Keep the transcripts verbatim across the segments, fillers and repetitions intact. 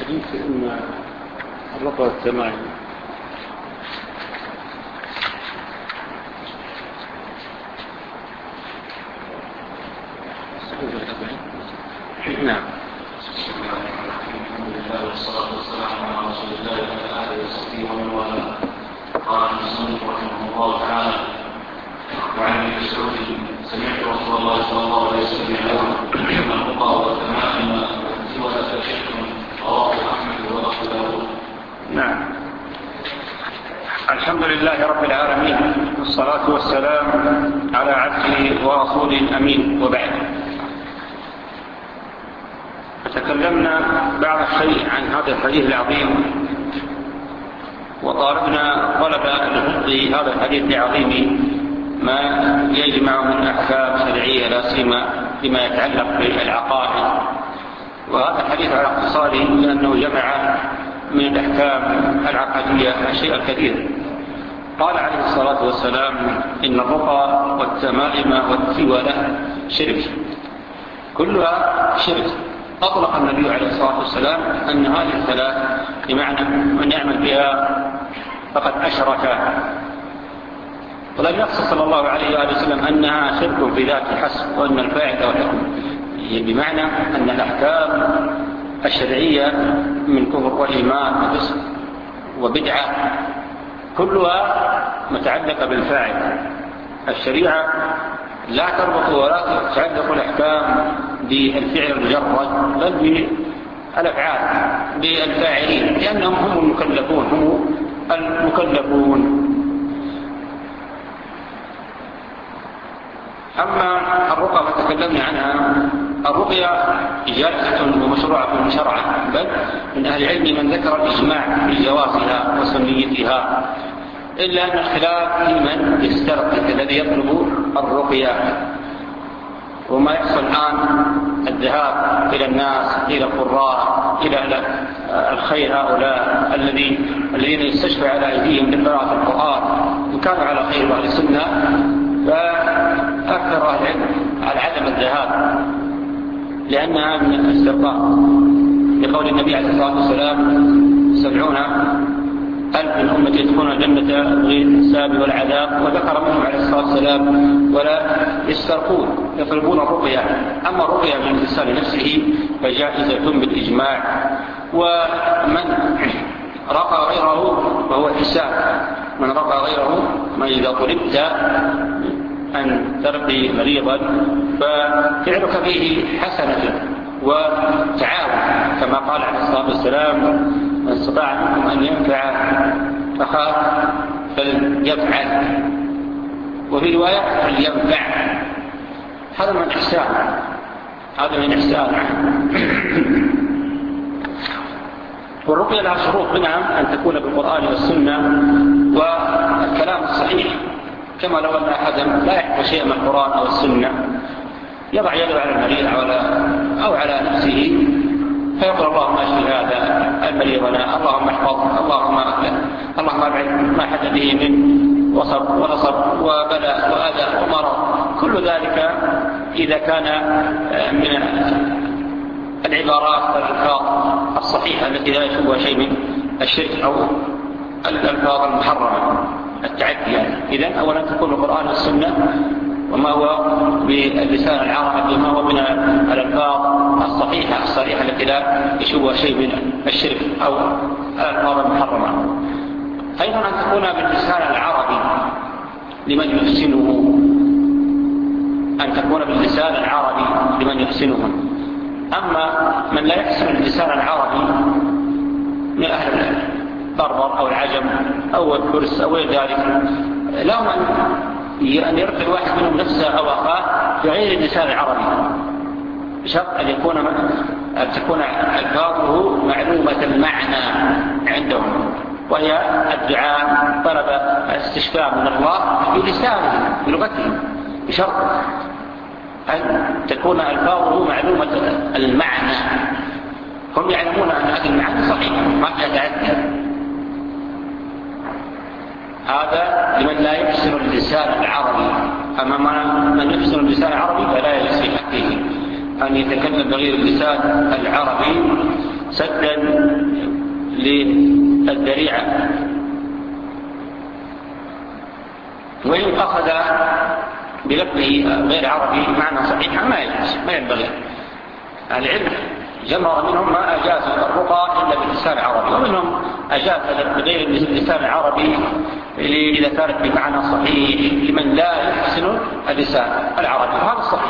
حديث إن الرقى التماعي نعم. الحمد لله والصلاة والسلام على رسول الله وعلى آله وصحبه ومن والاه. قال المصنف رحمه الله تعالى: وعن ابن مسعود سمعت رسول الله صلى الله عليه وسلم يقول: ان الرقى والتمائم والسوى شرك، رواه احمد وابو داود. نعم. الحمد لله رب العالمين، والصلاة والسلام على عبده ورسوله الأمين، وبعد. فتكلمنا بعض الشيء عن هذا الحديث العظيم، وطالبنا طلب لفقه هذا الحديث العظيم ما يجمع من أحكام شرعية لا سيما فيما يتعلق بالعقائد. وهذا الحديث على اختصاره لأنه جمع من الأحكام العقدية الشيء الكثير. قال عليه الصلاة والسلام: إن الرقى والتمائم والتولة شرك، كلها شرك. أطلق النبي عليه الصلاة والسلام أن هذه الثلاث بمعنى من يعمل بها فقد أشرك، ولم يقصد صلى الله عليه وآله وسلم أنها شرك في ذات حسب، وأن الفاعل والحكم، بمعنى أن الأحكام الشرعية من كفر وإيمان وفسق وبدعة كلها متعلقة بالفاعل. الشريعة لا تربط ولا تتعلق الأحكام بالفعل المجرد، بل بالأفعال، بالفاعلين، لأنهم هم المكلفون هم المكلفون. أما الرقى فتكلمنا عنها. الرقية جائزة ومشروعة شرعا، بل من أهل العلم من ذكر الإجماع بجوازها وسنيتها، إلا أن الخلاف في من يسترقي الذي يطلب الرقية. وما يحصل الآن الذهاب إلى الناس، إلى القراء، إلى الخير، هؤلاء الذين يستشفى على أيديهم لقراءة القرآن إن كانوا على خير وأهل السنة، فأكثر أهل العلم على عدم الذهاب لأنها من الاسترقاء، لقول النبي عليه الصلاة والسلام: سبعون ألف من أمتي يدخلون الجنة بغير الحساب والعذاب، وذكر منهم عليه الصلاة والسلام: ولا يسترقون، يطلبون الرقية. أما الرقية من الإنسان نفسه فجائزة بالإجماع. ومن رقى غيره فهو حساب. من رقى غيره، ما إذا طلبت أن ترقي مريضا ففعلك فيه حسنة وتعاون، كما قال عليه الصلاة والسلام: من استطاع منكم أن ينفع أخاه فليفعل، وفي رواية فلينفع. هذا من إحسان، هذا من إحسان. والرقية لها شروط، منها أن تكون بالقرآن والسنة والكلام الصحيح، كما لو أن أحدا لا يحفظ شيئا من القرآن أو السنة يضع يده على المريض أو على نفسه فيقول: اللهم اشف هذا المريض لنا، اللهم احفظه، اللهم اللهم ابعد ما حدث به من وصب ونصب وبلاء وأذى ومرض. كل ذلك إذا كان من العبارات والألفاظ الصحيحة التي لا يشبهها شيء من الشرك أو الألفاظ المحرمة التعدي. يعني إذن أولا تكون القرآن والسنة، وما هو باللسان العربي، وما هو من الألفاظ الصحيحة الصريحة التي لا يشبهها شيء من الشرك أو الألفاظ المحرمة. أيضا أن تكون باللسان العربي لمن يحسنه، أن تكون باللسان العربي لمن يحسنه. أما من لا يحسن اللسان العربي من أهل البربر أو العجم أو الفرس أو غير ذلك، لهم أن يرقي الواحد منهم نفسه أو أخاه بغير اللسان العربي، بشرط أن يكون أن تكون ألفاظه معلومة المعنى عندهم، وهي الدعاء، طلب الاستشفاء من الله في لسانه بلغتهم، بشرط أن تكون ألفاظه معلومة المعنى، هم يعلمون أن هذه المعنى صحيحة ما فيها تعدي. هذا لمن لا يحسن اللسان العربي. أما من يحسن اللسان العربي فلا يجوز في حقه أن يتكلم بغير اللسان العربي، سدا للذريعة. وإن قصد بلفظه غير عربي معنى صحيحا ما يجوز، ما ينبغي. العلم جمع منهم ما أجاز الرقى إلا باللسان العربي، ومنهم أجاز بغير اللسان العربي إذا كانت بمعنى صحيح لمن لا يحسن اللسان العربي، وهذا الصحيح.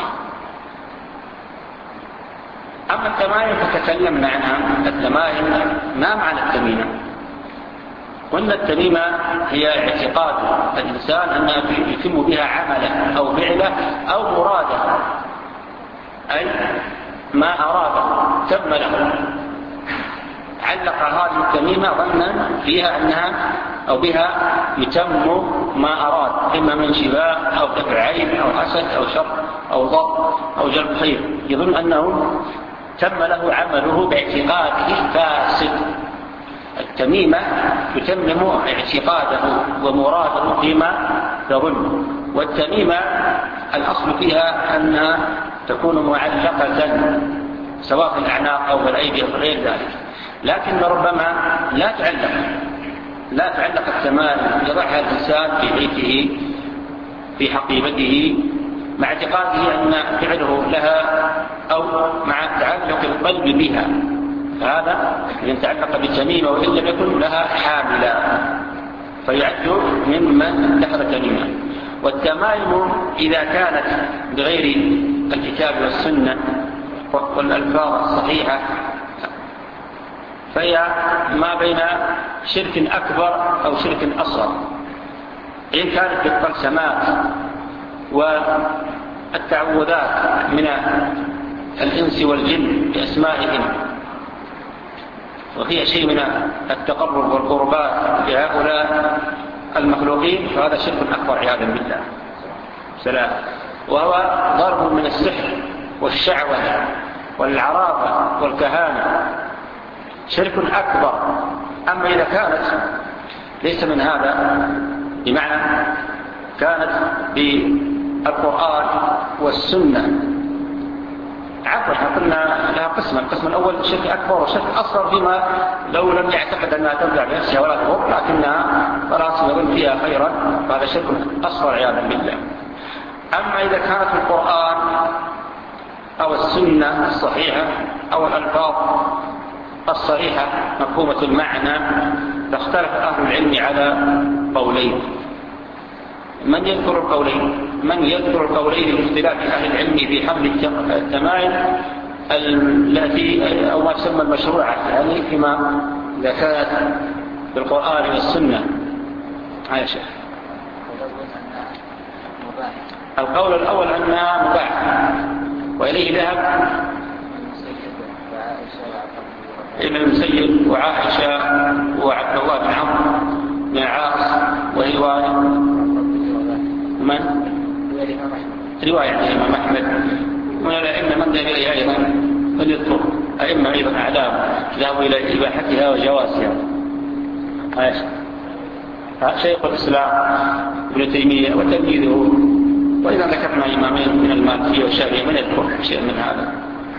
أما التمائم فتكلمنا عنها. التمائم ما معنى التميمة؟ قلنا التميمة هي اعتقاد الإنسان أنه يتم بها عمله أو فعله أو مراده، أي ما أراده تم له. علق هذه التميمة ظنا فيها أنها أو بها يتم ما أراد، إما من شفاء أو دفع عين أو حسد أو شر أو ضر أو جلب خير، يظن أنه تم له عمله باعتقاده فاسد. التميمة تتمم اعتقاده ومراده فيما يظن. والتميمة الأصل فيها أنها تكون معلقة سواء في الأعناق أو في الأيدي أو غير ذلك، لكن ربما لا تعلق لا تعلق التمائم، يضعها الإنسان في بيته في حقيبته مع اعتقاده أن فعله لها أو مع تعلق القلب بها، هذا إذا تعلق بالتميمة وإن لم يكن لها حاملا فيعد ممن اتخذ تميمة. والتمائم إذا كانت بغير الكتاب والسنة والألفاظ الصحيحة فهي ما بين شرك أكبر أو شرك أصغر. إن كانت بالطلسمات والتعوذات من الإنس والجن بأسمائهم وهي شيء من التقرب والقربات لهؤلاء المخلوقين فهذا شرك أكبر عياذا بالله. سلام. وهو ضرب من السحر والشعوذة والعرافة والكهانة، شرك أكبر. أما إذا كانت ليس من هذا، بمعنى كانت بالقرآن والسنة، عفوا احنا قلنا لها قسما، القسم الأول شرك أكبر وشرك أصغر فيما لو لم يعتقد أنها تنفع بنفسها ولا تضر لكنها خلاص يظن فيها خيرا فهذا شرك أصغر عياذا بالله. أما إذا كانت القرآن أو السنة الصحيحة أو الألفاظ الصحيحة مفهومة المعنى فاختلف أهل العلم على قولين. من يذكر القولين؟ من يذكر القولين لاختلاف أهل العلم في حمل التمائم التي أو ما تسمى المشروعة، يعني فيما إذا كانت بالقرآن والسنة. هيا شيخ. القول الأول أنها مباحة وإليه ذهب ابن المسيب وعائشة وعبد الله بن عمرو بن العاص وهي من؟ رواية عن الإمام أحمد من الأئمة من ذهب إليها أيضا من يذكر أئمة أيضا أعلام ذهبوا إلى إباحتها وجوازها. شيخ الإسلام ابن تيمية وتلميذه، وإذا ذكرنا إمامين من المالكية والشافعية من يذكر شيء من هذا.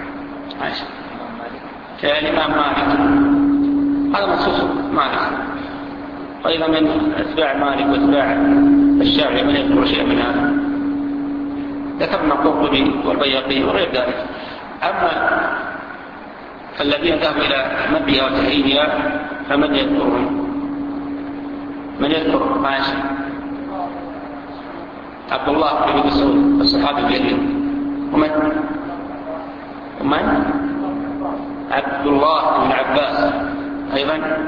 الإمام مالك هذا منصوص مالك، وإذا من أتباع مالك وأتباع الشافعي من يذكر شيء من هذا. ذكرنا القرطبي والبيهقي وغير ذلك. أما الذين ذهبوا إلى مدها وتحريمها فمن يذكرهم؟ من يذكر؟ ماشي. عبد الله بن مسعود الصحابي الجليل. ومن؟ ومن؟ عبد الله بن عباس أيضا.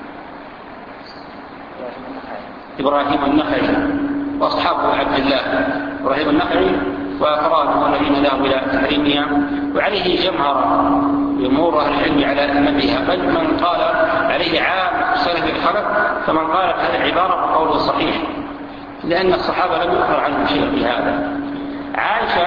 إبراهيم النخعي وأصحابه عبد الله إبراهيم النخعي وأقرانه الذين ذهبوا إلى تحريمها، وعليه جمهر جمهور أهل العلم على نبيها، بل من قال عليه عام سلف الخلف، فمن قال بهذه العبارة فقوله صحيح لأن الصحابة لم يؤخر عنهم شيء في هذا. عائشة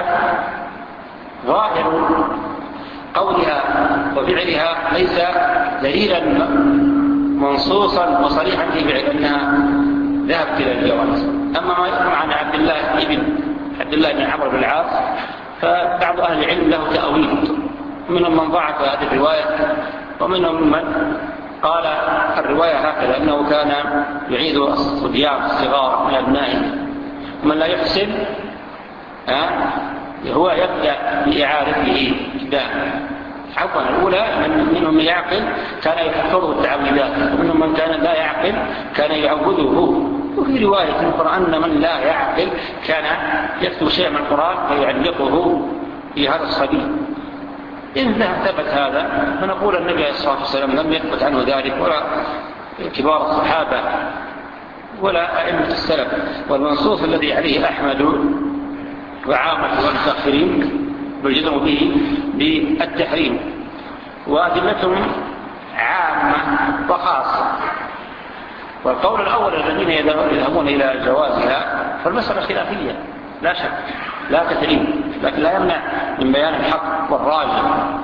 ظاهر قولها وفعلها ليس دليلا منصوصا وصريحا في فعل أنها ذهبت إلى الجواز. أما ما يذكر عن عبد الله ابن عبد الله بن عمرو بن العاص فبعض أهل العلم له تأويل، منهم من ضعف هذه الرواية ومنهم من قال الرواية هكذا أنه كان يعيد الصبيان الصغار من أبنائه. من لا يحسن هو يبدأ بإعادته ابتداء. عفوا الأولى من منهم من يعقل كان يحفظه التعويذات، ومنهم من كان لا يعقل كان يعوذه. وفي رواية القرآن من لا يعقل كان يكتب شيئا من القرآن فيعلقه في هذا الصبي. إن ثبت هذا فنقول النبي عليه الصلاة والسلام لم يثبت عنه ذلك، ولا كبار الصحابة ولا أئمة السلف. والمنصوص الذي عليه أحمد وعامة والمتأخرين بجزموا به بالتحريم، وأدلتهم عامة وخاصة. والقول الأول الذين يذهبون إلى جوازها فالمسألة خلافية لا شك، لا تحريم، لكن لا يمنع من بيان الحق والراجح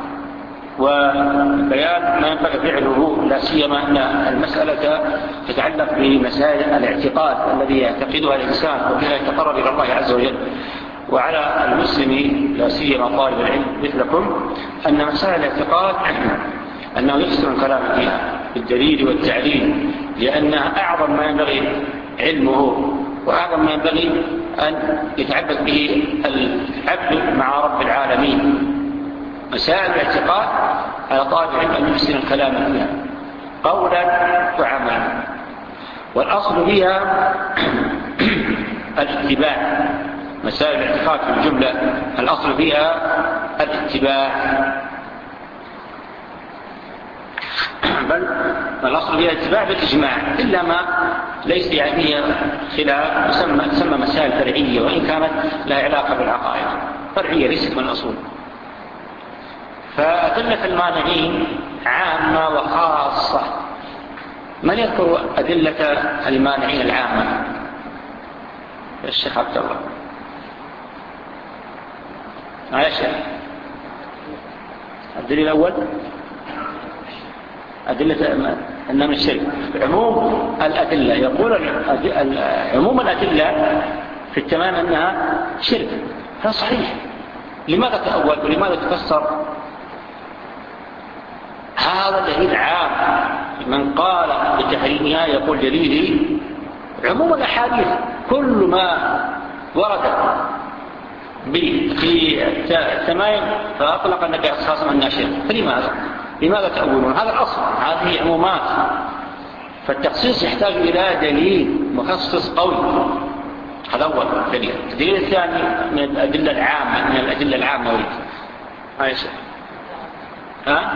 وبيان ما ينبغي فعله، لا سيما أن المسألة تتعلق بمسائل الاعتقاد الذي يعتقدها الإنسان وفيها يتقرب إلى الله عز وجل. وعلى المسلم لا سيما طالب العلم مثلكم أن مسائل الاعتقاد أنه يحسن الكلام فيها بالدليل والتعليل، لأنها أعظم ما ينبغي علمه وأعظم ما ينبغي أن يتعبد به العبد مع رب العالمين. مسائل الاعتقاد على طالب العلم أن يحسن الكلام فيها قولا وعملا، والأصل فيها الاتباع. مسائل الاعتقاد في الجملة الأصل فيها الاتباع، بل الأصل فيها الاتباع بالإجماع، إلا ما ليس يعني فيها خلاف تسمى, تسمى مسائل فرعية، وإن كانت لها علاقة بالعقائد فرعية ليست من الأصول. فأدلة المانعين عامة وخاصة. من يذكر أدلة المانعين العامة؟ الشيخ عبد الله. ما يا شيخ؟ الدليل الأول أدلة أنها من الشرك. عموم الأدلة يقول عموم الأدلة في التمام أنها شرك، هذا صحيح. لماذا تأول ولماذا تفسر؟ هذا دليل عام. من قال بتحريمها يقول دليلي عموم الأحاديث كل ما ورد في التمايم فأطلق النبي صلى الله عليه وسلم الناشر. فلماذا؟ لماذا تأولون؟ هذا الأصل، هذه عمومات. فالتخصيص يحتاج إلى دليل مخصص قوي. هذا أول دليل. الدليل الثاني من الأدلة العامة، من الأدلة العامة وليس عائشة ها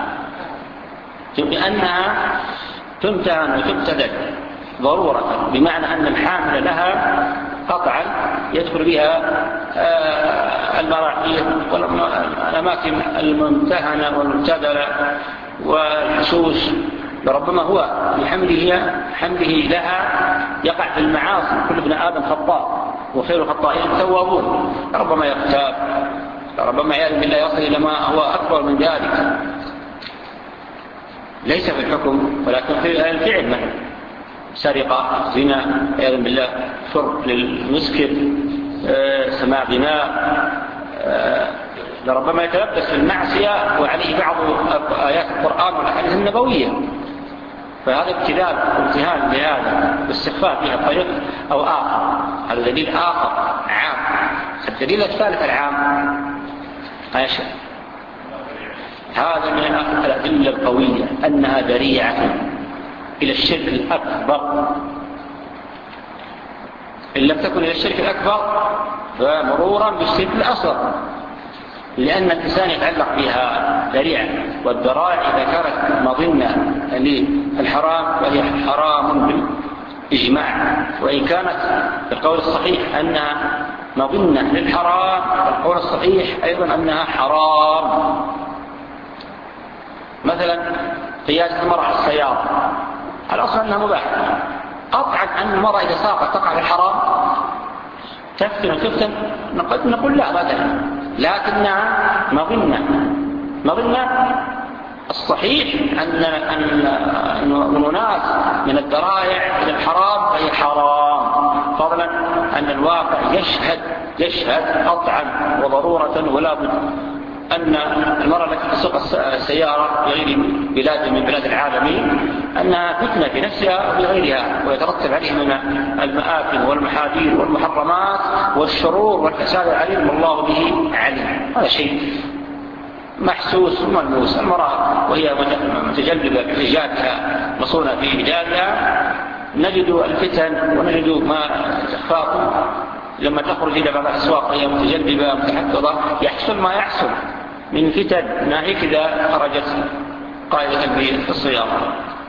بأنها تمتهن وتبتدل ضرورة، بمعنى أن الحامل لها قطعا يدخل بها المراحيض والأماكن الممتهنة والمبتدلة والحشوش، لربما هو بحمله حمله لها يقع في المعاصي. كل ابن آدم خطاء وخير الخطائين التوابون. ربما يغتاب، ربما يعلم بالله يصل إلى ما هو أكبر من ذلك، ليس في الحكم ولكن في الفعل، مثلا سرقة، زنا، عياذا بالله، شرب للمسكر، آه، سماع غناء، آه، لربما يتلبس في المعصية وعليه بعض آيات القرآن والأحاديث النبوية. فهذا ابتلاء وامتهان لهذا واستخفاف فيها طريق أو آخر. هذا دليل آخر عام. الدليل الثالث العام عائشة، هذا من الأدلة القوية أنها ذريعة إلى الشرك الأكبر. إن لم تكن إلى الشرك الأكبر فمرورا بالشرك الأصغر، لأن الإنسان يتعلق بها ذريعة، والذرائع إذا كانت مظنة للحرام فهي حرام بالإجماع. وإن كانت القول الصحيح أنها مظنة للحرام فالقول الصحيح أيضا أنها حرام. مثلا قيادة المرأة على السيارة، الأصل أنها مباحة قطعا. أن المرأة إذا ساقت تقع في الحرام تفتن وتفتن نقول لا أبدا، لكنها مظنة. مظنة الصحيح أن أن هناك من الذرائع إلى الحرام فهي حرام، فضلا أن الواقع يشهد يشهد قطعا وضرورة ولا بد أن المرأة التي تسوق السيارة في غير بلاد من بلاد العالمين أنها فتنة في نفسها وفي غيرها، ويترتب عليه من المآثم والمحاذير والمحرمات والشرور والفساد العليم والله به عليم. هذا شيء محسوس وملموس. المرأة وهي متجلبة بحجابها مصونة في حجابها نجد الفتن ونجد ما تخفاق لما تخرج إلى بعض الأسواق وهي متجلبة متحفظة يحصل ما يحصل من فتن ناهيك إذا خرجت قائدة في السيارة.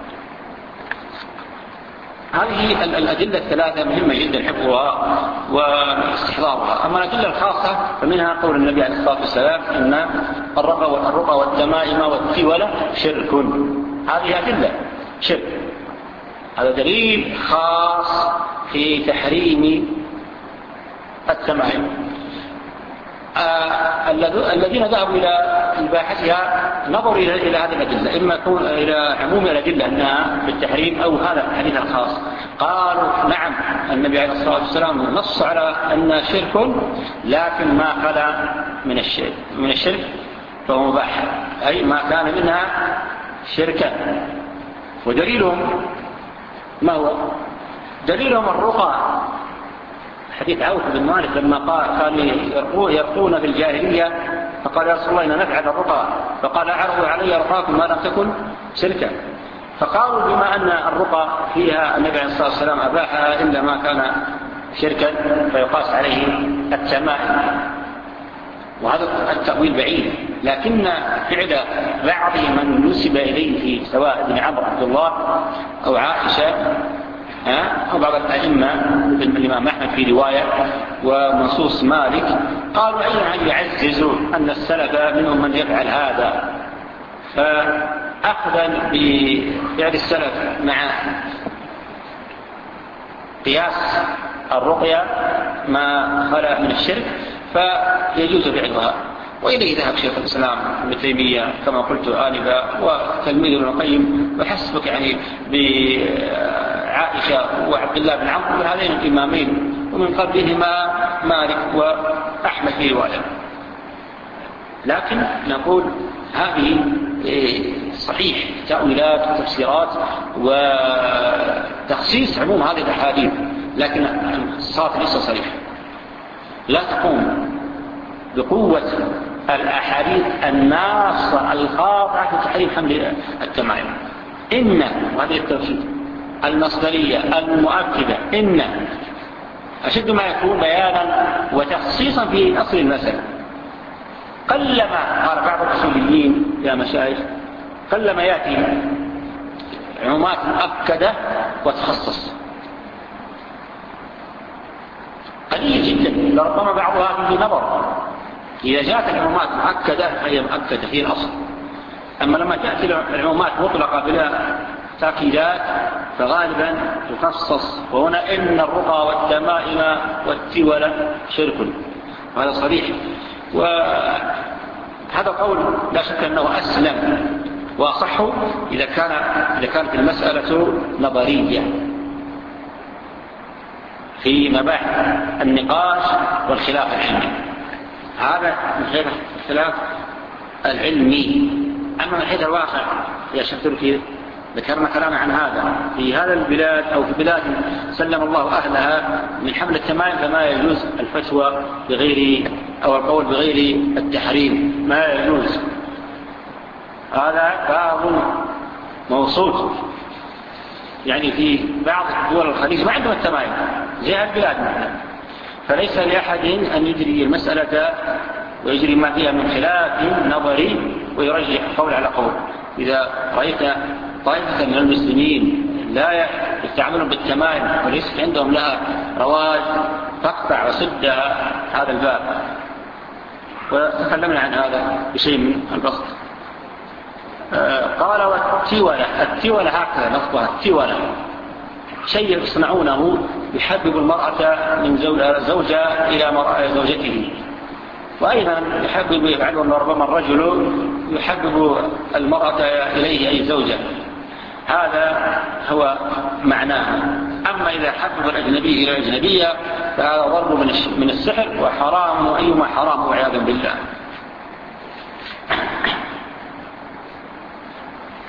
هذه الأدلة الثلاثة مهمة جدا حفظها واستحضارها. أما الأدلة الخاصة فمنها قول النبي عليه الصلاة والسلام أن الرقى والتمائم والتولة شرك. هذه أدلة شرك. هذا دليل خاص في تحريم التمائم. آه الذين ذهبوا إلى إباحتها نظروا إلى هذه الأدلة، إما يكون إلى عموم الأدلة أنها بالتحريم أو هذا الحديث الخاص. قالوا نعم النبي عليه الصلاة والسلام نص على أن شرك، لكن ما خلا من الشرك من الشرك فهو مباح، أي ما كان منها شركا. ودليلهم ما هو؟ دليلهم الرقى. حديث عوف بن مالك لما قال قال يرقون في الجاهلية فقال يا رسول الله إن نفعل الرقى، فقال أعرضوا علي رقاكم ما لم تكن شركا. فقالوا بما أن الرقى فيها النبي عليه الصلاة والسلام أباحها إلا ما كان شركا فيقاس عليه التمائم. وهذا التأويل بعيد، لكن فعل بعض من نسب إليه سواء ابن عمرو عبد الله أو عائشة أو بعض الأئمة الإمام أحمد في رواية ومنصوص مالك قالوا أيضا يعززوا أن السلف منهم من يفعل هذا، فأخذا بفعل السلف مع قياس الرقية ما خلا من الشرك فيجوز فعلها. وإليه ذهب شيخ الإسلام ابن تيمية كما قلت آنفا وتلميذ ابن القيم، وحسبك يعني بعائشة وعبد الله بن عمرو هذين الإمامين، ومن قبلهما مالك وأحمد في رواية. لكن نقول هذه صحيح تأويلات وتفسيرات وتخصيص عموم هذه الأحاديث، لكن الصلاة ليس صريح، لا تقوم بقوة الأحاديث الناصة القاطعة في تحريم حمل التمائم. إن وهذه التوحيد المصدرية المؤكدة إن أشد ما يكون بيانا وتخصيصا في أصل المسألة. قلما قال بعض الأصوليين يا مشايخ قلما يأتي عمومات مؤكدة وتخصص، قليل جدا، لربما بعضها فيه نظر. إذا جاءت العمومات مؤكدة فهي مؤكدة هي الأصل. أما لما تأتي العمومات مطلقة بلا تأكيدات فغالبا تخصص. وهنا إن الرقى والتمائم والتولة شرك، وهذا صريح. وهذا قول لا شك أنه أسلم وأصح إذا كان إذا كانت المسألة نظرية في مباحث النقاش والخلاف العلمي. هذا من حيث الخلاف العلمي. أما من حيث الواقع يا شيخ تركي ذكرنا كلاما عن هذا في هذا البلاد أو في بلاد سلم الله أهلها من حمل التمائم، فما يجوز الفتوى بغير أو القول بغير التحريم، ما يجوز. هذا باب موصول. يعني في بعض دول الخليج ما عندهم التمائم زي البلاد مثلا، فليس لأحد أن يجري المسألة ويجري ما فيها من خلاف نظري ويرجح قول على قول. إذا رأيت طائفة من المسلمين لا يستعملون بالتمائم وليس عندهم لها رواج فاقطع وسد هذا الباب. وتكلمنا عن هذا بشيء من البسط. قال والتولة، التولة هكذا لفظها التولة شيء يصنعونه يحبب المرأة من زوجة إلى زوجته، وأيضا يحبب يفعله ربما الرجل يحبب المرأة إليه أي زوجة. هذا هو معناه. أما إذا حبب الأجنبي إلى الأجنبية فهذا ضرب من السحر وحرام، وأيما حرام والعياذ بالله.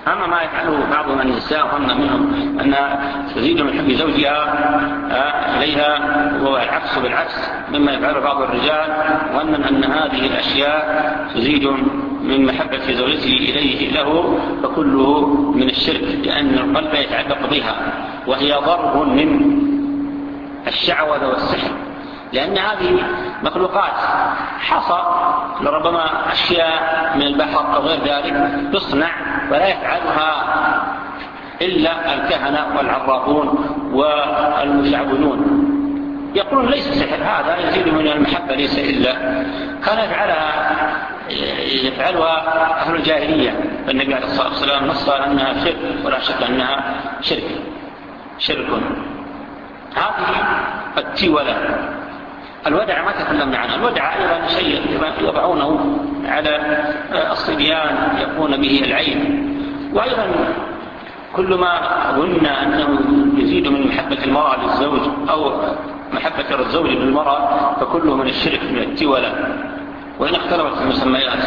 أما ما يفعله بعض من النساء ظن منهم أن تزيد من حب زوجها إليها والعكس بالعكس مما يفعله بعض الرجال، ظنا أن هذه الأشياء تزيد من محبة زوجته إليه له، فكله من الشرك، لأن القلب يتعلق بها، وهي ضرب من الشعوذة والسحر، لأن هذه مخلوقات حصى لربما أشياء من البحر أو غير ذلك تصنع، ولا يفعلها إلا الكهنة والعرافون والمشعوذون. يقولون ليس سحر، هذا يزيد من المحبة، ليس إلا كان يفعلها يفعلها أهل الجاهلية. النبي عليه الصلاة والسلام نص أنها شرك، ولا شك أنها شرك شرك. هذه التولة. الودع ما تكلمنا عنها. الودع أيضا شيء يضعونه على الصبيان يقون به العين، وأيضا كل ما ظن أنه يزيد من محبة المرأة للزوج أو محبة الزوج للمرأة فكله من الشرك من التولة، وإن اختلفت المسميات.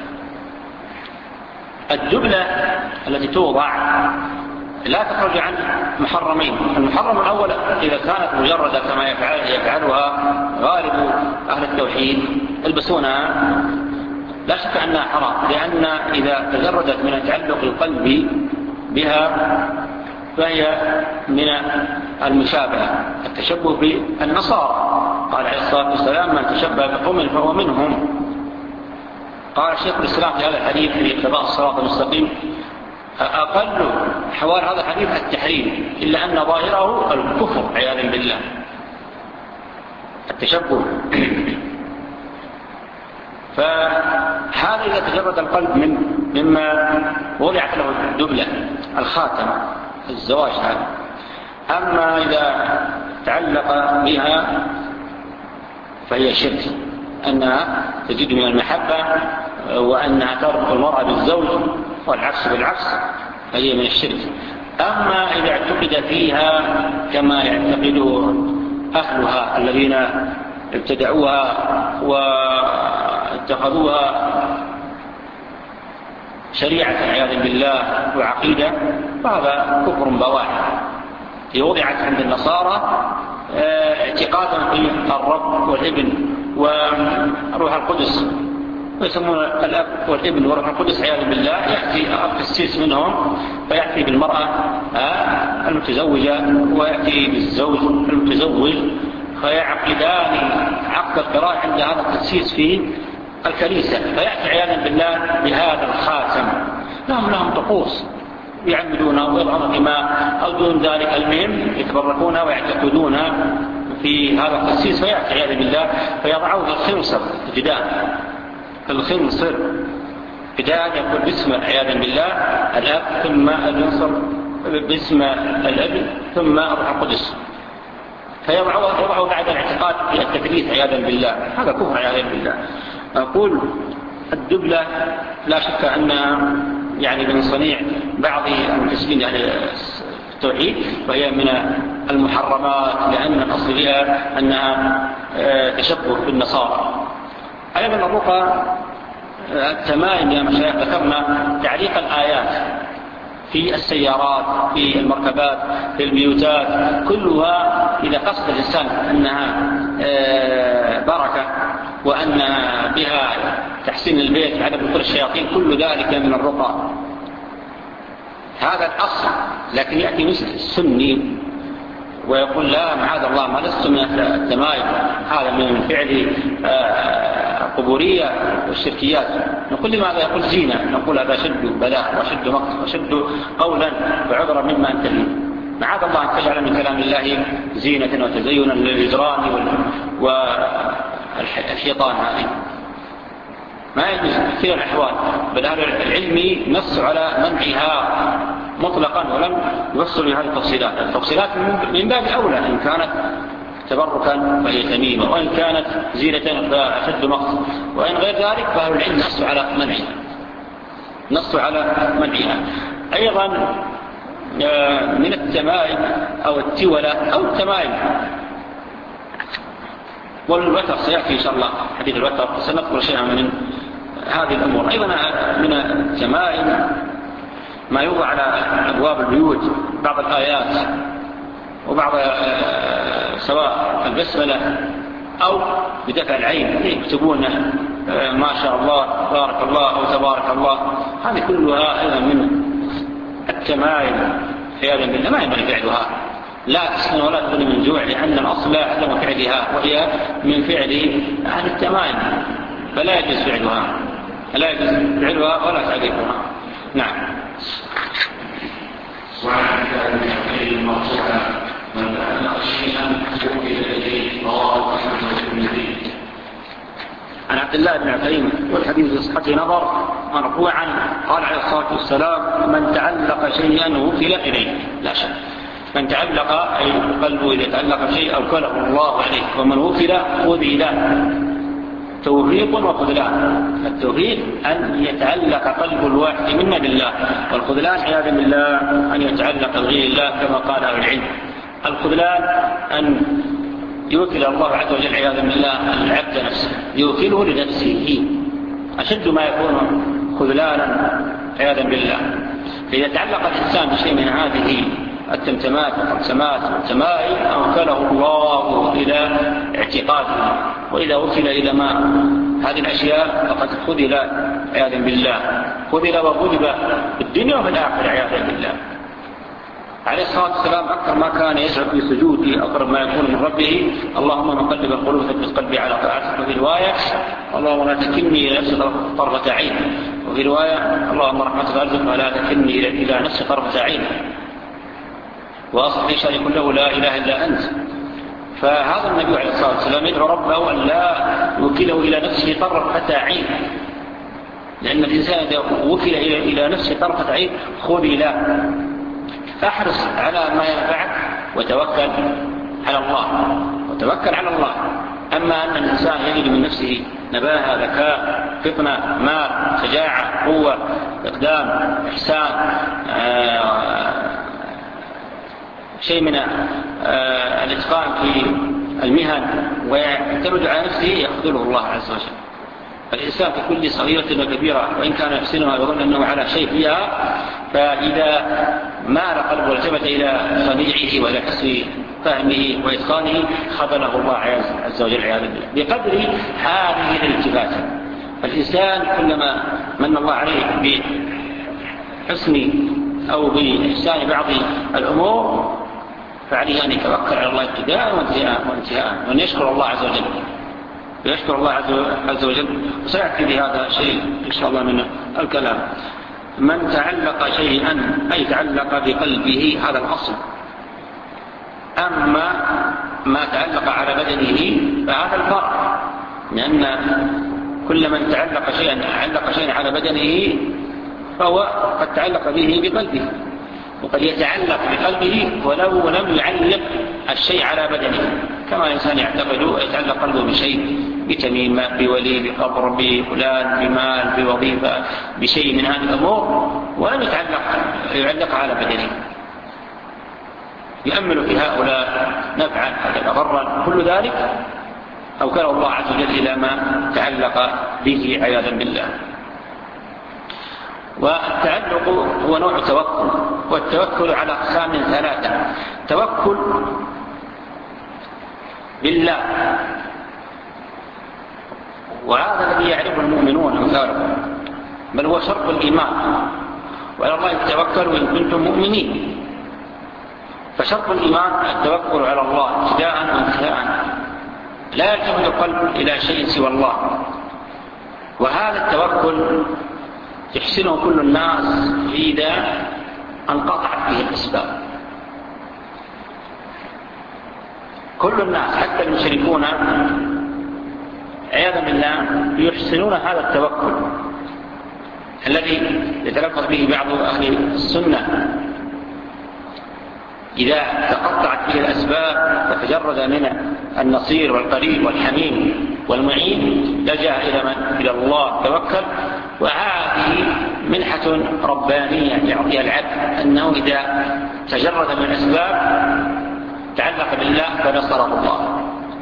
الدبلة التي توضع لا تخرج عن محرمين. المحرم الأول إذا كانت مجردة كما يفعل يفعلها غالب أهل التوحيد يلبسونها، لا شك أنها حرام، لأن إذا تجردت من تعلق القلب بها فهي من المشابهة، التشبه بالنصارى. قال عليه الصلاة والسلام من تشبه بقوم فهو منهم. قال شيخ الإسلام في هذا الحديث في اقتضاء الصراط المستقيم أقل حوار هذا الحديث التحريم، إلا أن ظاهره الكفر عياذا بالله، التشبه. فهذا إذا تجرد القلب من مما وضعت له الدبلة الخاتم الزواج هذا. أما إذا تعلق بها فهي شرك، أنها تزيد من المحبة، وأنها تربط المرأة بالزوج، والعكس بالعكس، فهي من الشرك. أما إذا اعتقد فيها كما يعتقده أهلها الذين ابتدعوها واتخذوها شريعة عياذا بالله وعقيدة، فهذا كفر بواح. هي وضعت عند النصارى اعتقادا في الرب والابن وروح القدس، ويسمون الأب والابن وروح القدس عياذا بالله. يأتي القسيس منهم فيأتي بالمرأة المتزوجة ويأتي بالزوج المتزوج، فيعقدان عقد القراء عند هذا القسيس في الكنيسة، فيأتي عياذا بالله بهذا الخاتم. لهم لهم طقوس يعملونه ويضعون في ماء أو دون ذلك، المهم يتبركون ويعتقدون في هذا القسيس، فيأتي عياذا بالله فيضعوه الخنصر جدان، الخنصر بداية يقول باسم عياذا بالله الأب، ثم الخنصر باسم الأب، ثم الروح القدس، فيضعوا بعد الاعتقاد في التثليث عياذا بالله. هذا كفر عياذا بالله. أقول الدبلة لا شك أنها يعني من صنيع بعض المنتسبين يعني التوحيد، وهي من المحرمات، لأن الأصل فيها أنها تشبه بالنصارى. أيضا الرقى التمائم يا مشايخ، ذكرنا تعليق الآيات في السيارات، في المركبات، في البيوتات، كلها إذا قصد الإنسان أنها بركة وأنها بها تحسين البيت على بطول الشياطين، كل ذلك من الرقى. هذا الأصل. لكن يأتي مثل السني ويقول لا معاذ الله ما لست من التمائم، هذا من فعل قبورية والشركيات. نقول لماذا؟ يقول زينة. نقول هذا شد بلاء وشد مقت وشد قولا وعذرا مما أنت فيه. معاذ الله أن تجعل من كلام الله زينة وتزينا للإجران والحيطان. هذه ما يجوز في الأحوال، بل أهل العلم نص على منعها مطلقا ولم يوصلوا لهذه التفصيلات. التفصيلات من باب أولى، إن كانت تبركا فهي تميمة، وإن كانت زينة فأشد مقت، وإن غير ذلك فأهل العلم نصوا على منعها نصوا على منعها. أيضا من التمائم أو التولة أو التمائم والوتر، سيأتي إن شاء الله حديث الوتر، سنذكر شيئا من هذه الأمور. أيضا من التمائم ما يوضع على أبواب البيوت بعض الآيات وبعض سواء البسملة أو بدفع العين يكتبون ما شاء الله بارك الله أو تبارك الله، هذه كلها أيضا من التمايل عياذا بالله، ما ينبغي فعلها، لا تسكن ولا تغني من جوع، لأن الأصل عدم فعلها وهي من فعل أهل التمايل، فلا يجوز فعلها لا يجوز فعلها ولا تعريفها. نعم. وعن كتاب المرفوع من تعلق شيئا وكل اليه رواه احمد والترمذي. عن عبد الله بن عفيم والحديث في صحته نظر مرفوعا قال عليه الصلاه والسلام: من تعلق شيئا وكل اليه، لا شك من تعلق اي قلبه اذا تعلق شيء اوكله الله عليه، ومن وكل خذل. توفيق وخذلان. التوفيق أن يتعلق قلب الواحد منا بالله، والخذلان عياذا بالله أن يتعلق بغير الله كما قال أهل العلم. الخذلان أن يوكل الله عز وجل عياذا بالله العبد نفسه، يوكله لنفسه، أشد ما يكون خذلانا عياذا بالله. فإذا تعلق الإنسان بشيء من هذه التمتمات والتمسمات والتمائم أوكله الله إلى اعتقاده، وإذا وكل إلى ما هذه الأشياء فقد خذل عياذا بالله، خذل وغلب في الدنيا وفي الآخرة عياذا بالله. عليه الصلاة والسلام أكثر ما كان يسعى في سجوده أقرب ما يكون من ربه: اللهم مقلب القلوب ثبت قلبي على طاعتك. وفي رواية: اللهم لا تكلني إلى نفسي طرفة عين. وفي رواية: اللهم رحمتك أرجوك ولا تكلني إلى نفسي طرفة عين، وأصلح لي شأني كله لا إله إلا أنت. فهذا النبي عليه الصلاة والسلام يدعو ربه أن لا يوكله إلى نفسه طرفة عين، لأن الإنسان إذا وكل إلى نفسه طرفة عين خذل. فاحرص على ما ينفعك وتوكل على الله، وتوكل على الله. أما أن الإنسان يجد من نفسه نباهة، ذكاء، فطنة، مال، شجاعة، قوة، إقدام، إحسان، آه شيء من آه الإتقان في المهن ويعتمد على نفسه، يخذله الله عز وجل. الإنسان في كل صغيرة وكبيرة وإن كان يحسنها يظن أنه على شيء فيها، فإذا مال قلبه والتفت إلى صنيعه وإلى حسن فهمه وإتقانه خذله الله عز وجل عياذا بالله بقدر هذه الالتفاتة. فالإنسان كلما من الله عليه بحسن أو بإحسان بعض الأمور فعليه أن يتوكل على الله ابتداء وانتهاء، وأن يشكر الله عز وجل ويشكر الله عز وجل. وسيأتي بهذا شيء إن شاء الله من الكلام. من تعلق شيئا أي تعلق بقلبه، هذا الأصل. أما ما تعلق على بدنه فهذا الفرق، لأن كل من تعلق شيئا علق شيئا على بدنه فهو قد تعلق به بقلبه، وقد يتعلق بقلبه ولو لم يعلق الشيء على بدنه، كما الإنسان يعتقد يتعلق قلبه بشيء، بتميم، بولي، بقبر، بفلان، بمال، بوظيفة، بشيء من هذه الأمور، ولم يتعلق يعلق على بدنه، يأمل في هؤلاء نفعا ضرا، كل ذلك أوكله الله عز وجل إلى ما تعلق به عياذا بالله. والتعلق هو نوع توكل، والتوكل على أقسام ثلاثة: توكل بالله، وهذا الذي يعرفه المؤمنون أمثالهم، بل هو شرط الإيمان، وعلى الله توكلوا إن كنتم مؤمنين. فشرط الإيمان التوكل على الله ابتداء وانتهاء، لا يلتفت القلب إلى شيء سوى الله. وهذا التوكل يحسنه كل الناس إذا انقطعت به الأسباب. كل الناس حتى المشركون عياذا بالله يحسنون هذا التوكل الذي يتلفظ به بعض أهل السنة. إذا تقطعت به الأسباب فتجرد من النصير والقريب والحميم والمعين لجأ إلى من؟ إلى الله توكل. وهذه منحة ربانية يعطيها العبد، أنه إذا تجرد من الأسباب تعلق بالله فنصره الله.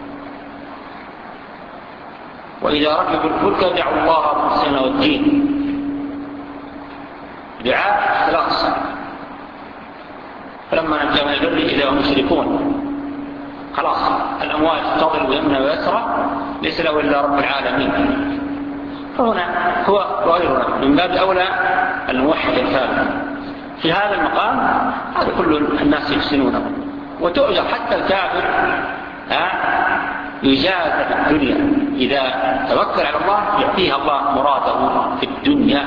وإذا ركبوا الفلك دعوا الله مخلصين والدين، دعاء إخلاص فلما نجا من البر إذا هم يشركون. خلاص الأموال تضرب يمنى ويسرى ليس له إلا رب العالمين. فهنا هو وغيرنا من باب أولى الموحد الكامل. في هذا المقام هذا كل الناس يحسنونه وتؤجر حتى الكافر يجازى في الدنيا إذا توكل على الله يعطيها الله مراده في الدنيا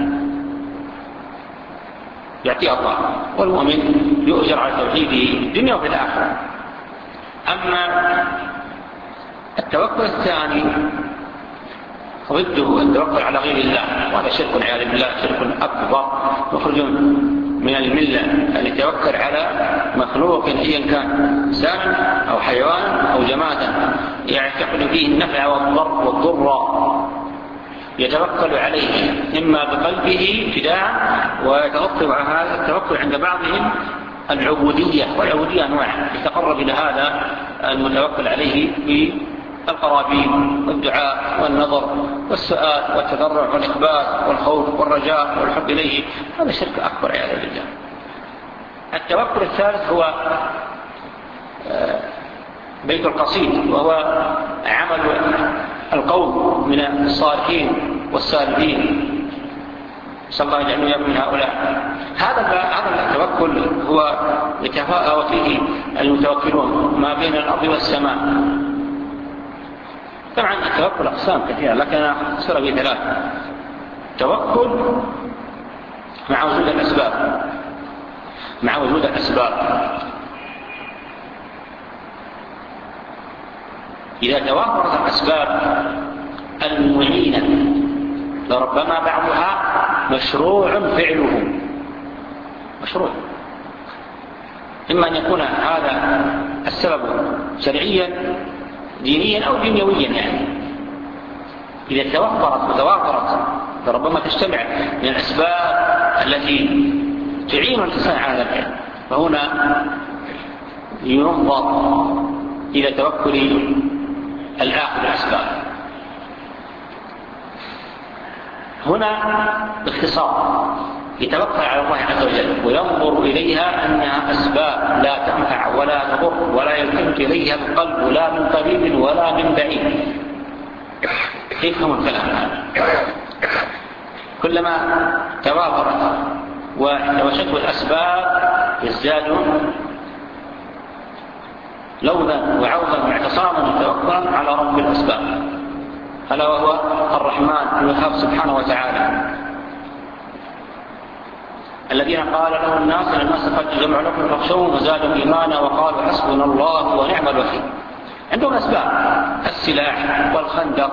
يعطيها الله، والمؤمن يؤجر على توحيده في الدنيا وفي الآخرة. أما التوكل الثاني ضده التوكل على غير الله، وهذا شرك والعياذ بالله، شرك أكبر مخرج من الملة. أن يتوكل على مخلوق أيا كان إنسان أو حيوان أو جمادا يعتقد فيه النفع والضر والضر يتوكل عليه إما بقلبه ابتداء، ويتوكل على هذا التوكل عند بعضهم العبودية، والعبودية أنواع يتقرب إلى هذا المتوكل عليه بالقرابين والدعاء والنظر والسؤال والتضرع والإخبات والخوف والرجاء والحب إليه. هذا شرك أكبر عياذا بالله. التوكل الثالث هو بيت القصيد، وهو عمل القوم من الصالحين والسالمين، صلى الله يجعلنا وإياكم من هؤلاء. هذا هذا التوكل هو يتفاوت فيه المتوكلون ما بين الأرض والسماء. طبعا التوكل أقسام كثيرة لكن أنا أختصر به ثلاث. توكل مع وجود الأسباب، مع وجود الأسباب إذا توافرت الأسباب المعينة لربما بعضها مشروع فعله، مشروع إما أن يكون هذا السبب شرعيا دينيا أو دنيويا. يعني إذا توفرت وتوافرت لربما تجتمع من الأسباب التي تعين الإنسان على ذلك، فهنا ينظر إلى توكل الآخذ بالأسباب. هنا باختصار يتوكل على الله عز وجل وينظر إليها أنها أسباب لا تنفع ولا تضر ولا يلتفت إليها القلب لا من قريب ولا من بعيد. يفهم الكلام هذا. كلما توافرت وتوشته الأسباب يزداد لوذا وعوضا واعتصاما وتوكلا على رب الأسباب، ألا وهو الرحمن الوهاب سبحانه وتعالى. الذين قال له الناس ان الناس قد جمعوا لكم فاخشوهم وزادوا ايمانا وقالوا حسبنا الله ونعم الوكيل. عندهم اسباب السلاح والخندق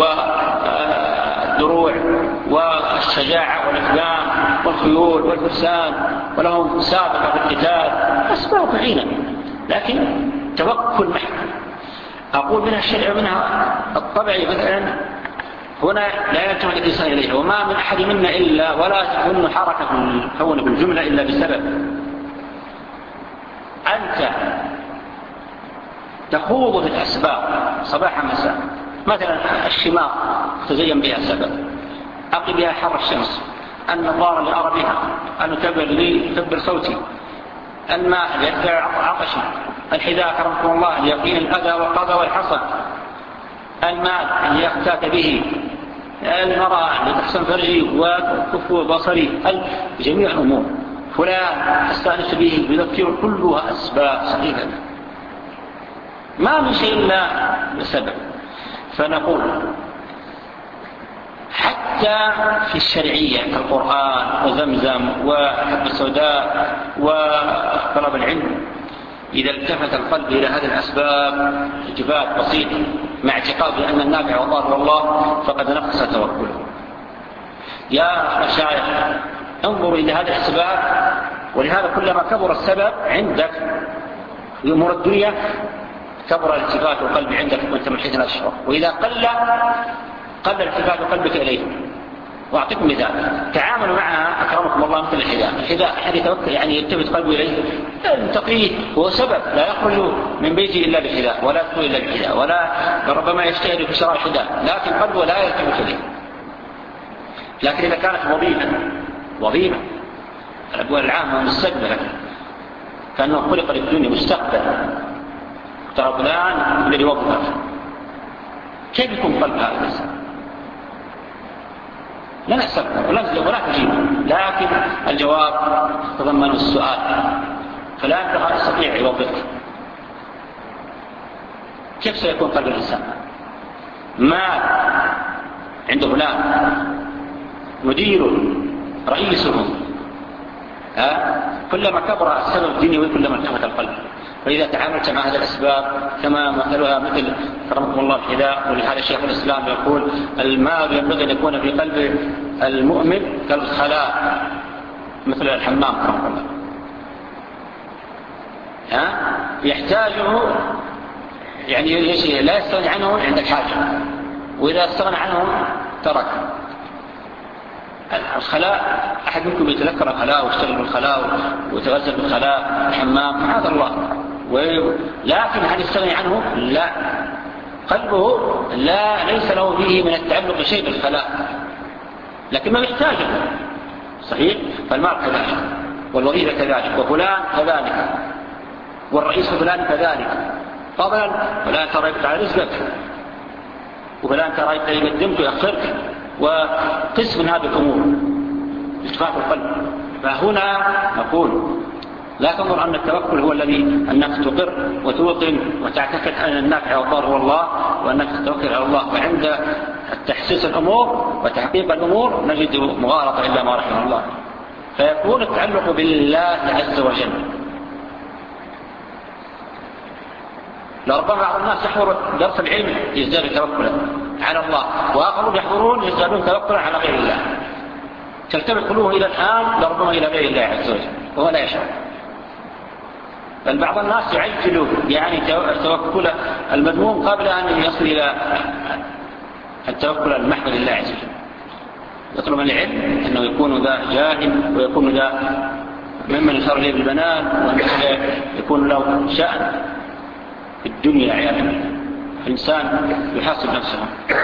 والدروع والشجاعه والاقدام والخيول والفرسان، ولهم سابقه في القتال، اسباب معينه، لكن توكل محض. اقول منها الشرع ومنها الطبعي. مثلا هنا لا يلتفت الإنسان إليه، وما من أحد منا إلا ولا تكون حركة كون بالجملة إلا بسبب. أنت تخوض في الأسباب صباحا مساء، مثلا الشماغ تزين بها سبب، أقي بها حر الشمس، النظارة اللي أرى بها، أن أكبر لي تكبر صوتي، الماء ليدفع عطشي، الحذاء كرمكم الله ليقين الأذى والقضى والحصد، المال اللي يختات به، المرأة لتحسن فرجي وكفو بصري، جميع الأمور. فلان أستأنس به يذكر، كلها أسباب صحيحة، ما من شيء إلا بسبب. فنقول حتى في الشرعية كالقرآن وزمزم وحب السوداء وطلب العلم، إذا التفت القلب إلى هذه الأسباب التفات بسيط مع اعتقاد أن النافع والله هو الله، فقد نقص توكله. يا مشايخ انظروا إلى هذه الأسباب، ولهذا كلما كبر السبب عندك في أمور الدنيا كبر التفات القلب عندك وأنت من حيث الأشهر، وإذا قل قل التفات قلبك إليه. وأعطيكم مثال تعاملوا معها أكرمكم الله مثل الحذاء. الحذاء أحد يتوكل يعني يلتفت قلبه إليه، تقيه هو سبب، لا يخرج من بيته إلا بحذاء ولا يدخل إلا بحذاء، ولا ربما يجتهد في شراء الحذاء، لكن قلبه لا يلتفت إليه. لكن إذا كانت وظيفة وظيفة الأبواب العامة مستقبلة كأنه خلق للدنيا مستقبل، ترى فلان الذي وظف. كيف يكون قلب هذا الإنسان؟ لا نستقبل ولا تجيب، لكن الجواب تضمن السؤال، فلا أنت يستطيع يوظفك. كيف سيكون قلب الإنسان؟ ما عنده فلان مدير رئيسه، كلما كبر السبب الدنيوي كلما ارتفع القلب. فإذا تعاملت مع هذه الأسباب كما مثلها مثل كرمكم الله الحذاء، ولهذا شيخ الإسلام يقول المال ينبغي أن يكون في قلب المؤمن كالخلاء مثل الحمام كرمكم الله، ها يحتاجه يعني لا يستغني عنه عند الحاجة، وإذا استغنى عنه تركه. الخلاء أحد منكم يتذكر الخلاء ويشتغل بالخلاء ويتغسل بالخلاء الحمام، معاذ الله، لكن هل يستغني عنه؟ لا، قلبه لا ليس له فيه من التعلق شيء بالخلاء، لكن ما يحتاجه. صحيح؟ فالمال كذلك، والوظيفة كذلك، وفلان كذلك، والرئيس فلان كذلك. فضلا فلان ترى يقطع رزقك، وفلان ترى يقدمك ويأخرك، وقسم من هذه الأمور اتفاق القلب. فهنا نقول لا تنظر أن التوكل هو الذي أنك تقر وتوقن وتعتقد أن النافع والضار هو الله، وأنك تتوكل على الله. وعند تحسيس الأمور وتحقيق الأمور نجد مغالطة إلا ما رحمه الله، فيكون التعلق بالله عز وجل. لربما بعض الناس يحضر درس العلم يزداد توكلا على الله، وآخرون يحضرون يزدادون توكلا على غير الله، تلتفت قلوبهم إلى الآن لربما إلى غير الله عز وجل وهو لا يشعر. بل بعض الناس يعجلوا يعني توكل المذموم قبل أن يصل إلى التوكل المحض لله عز وجل. يطلب من العلم أنه يكون ذا جاهل، ويكون ذا ممن يشار إليه بالبنان، وأنه يكون له شأن في الدنيا عياذا بالله. الإنسان يحاسب نفسه.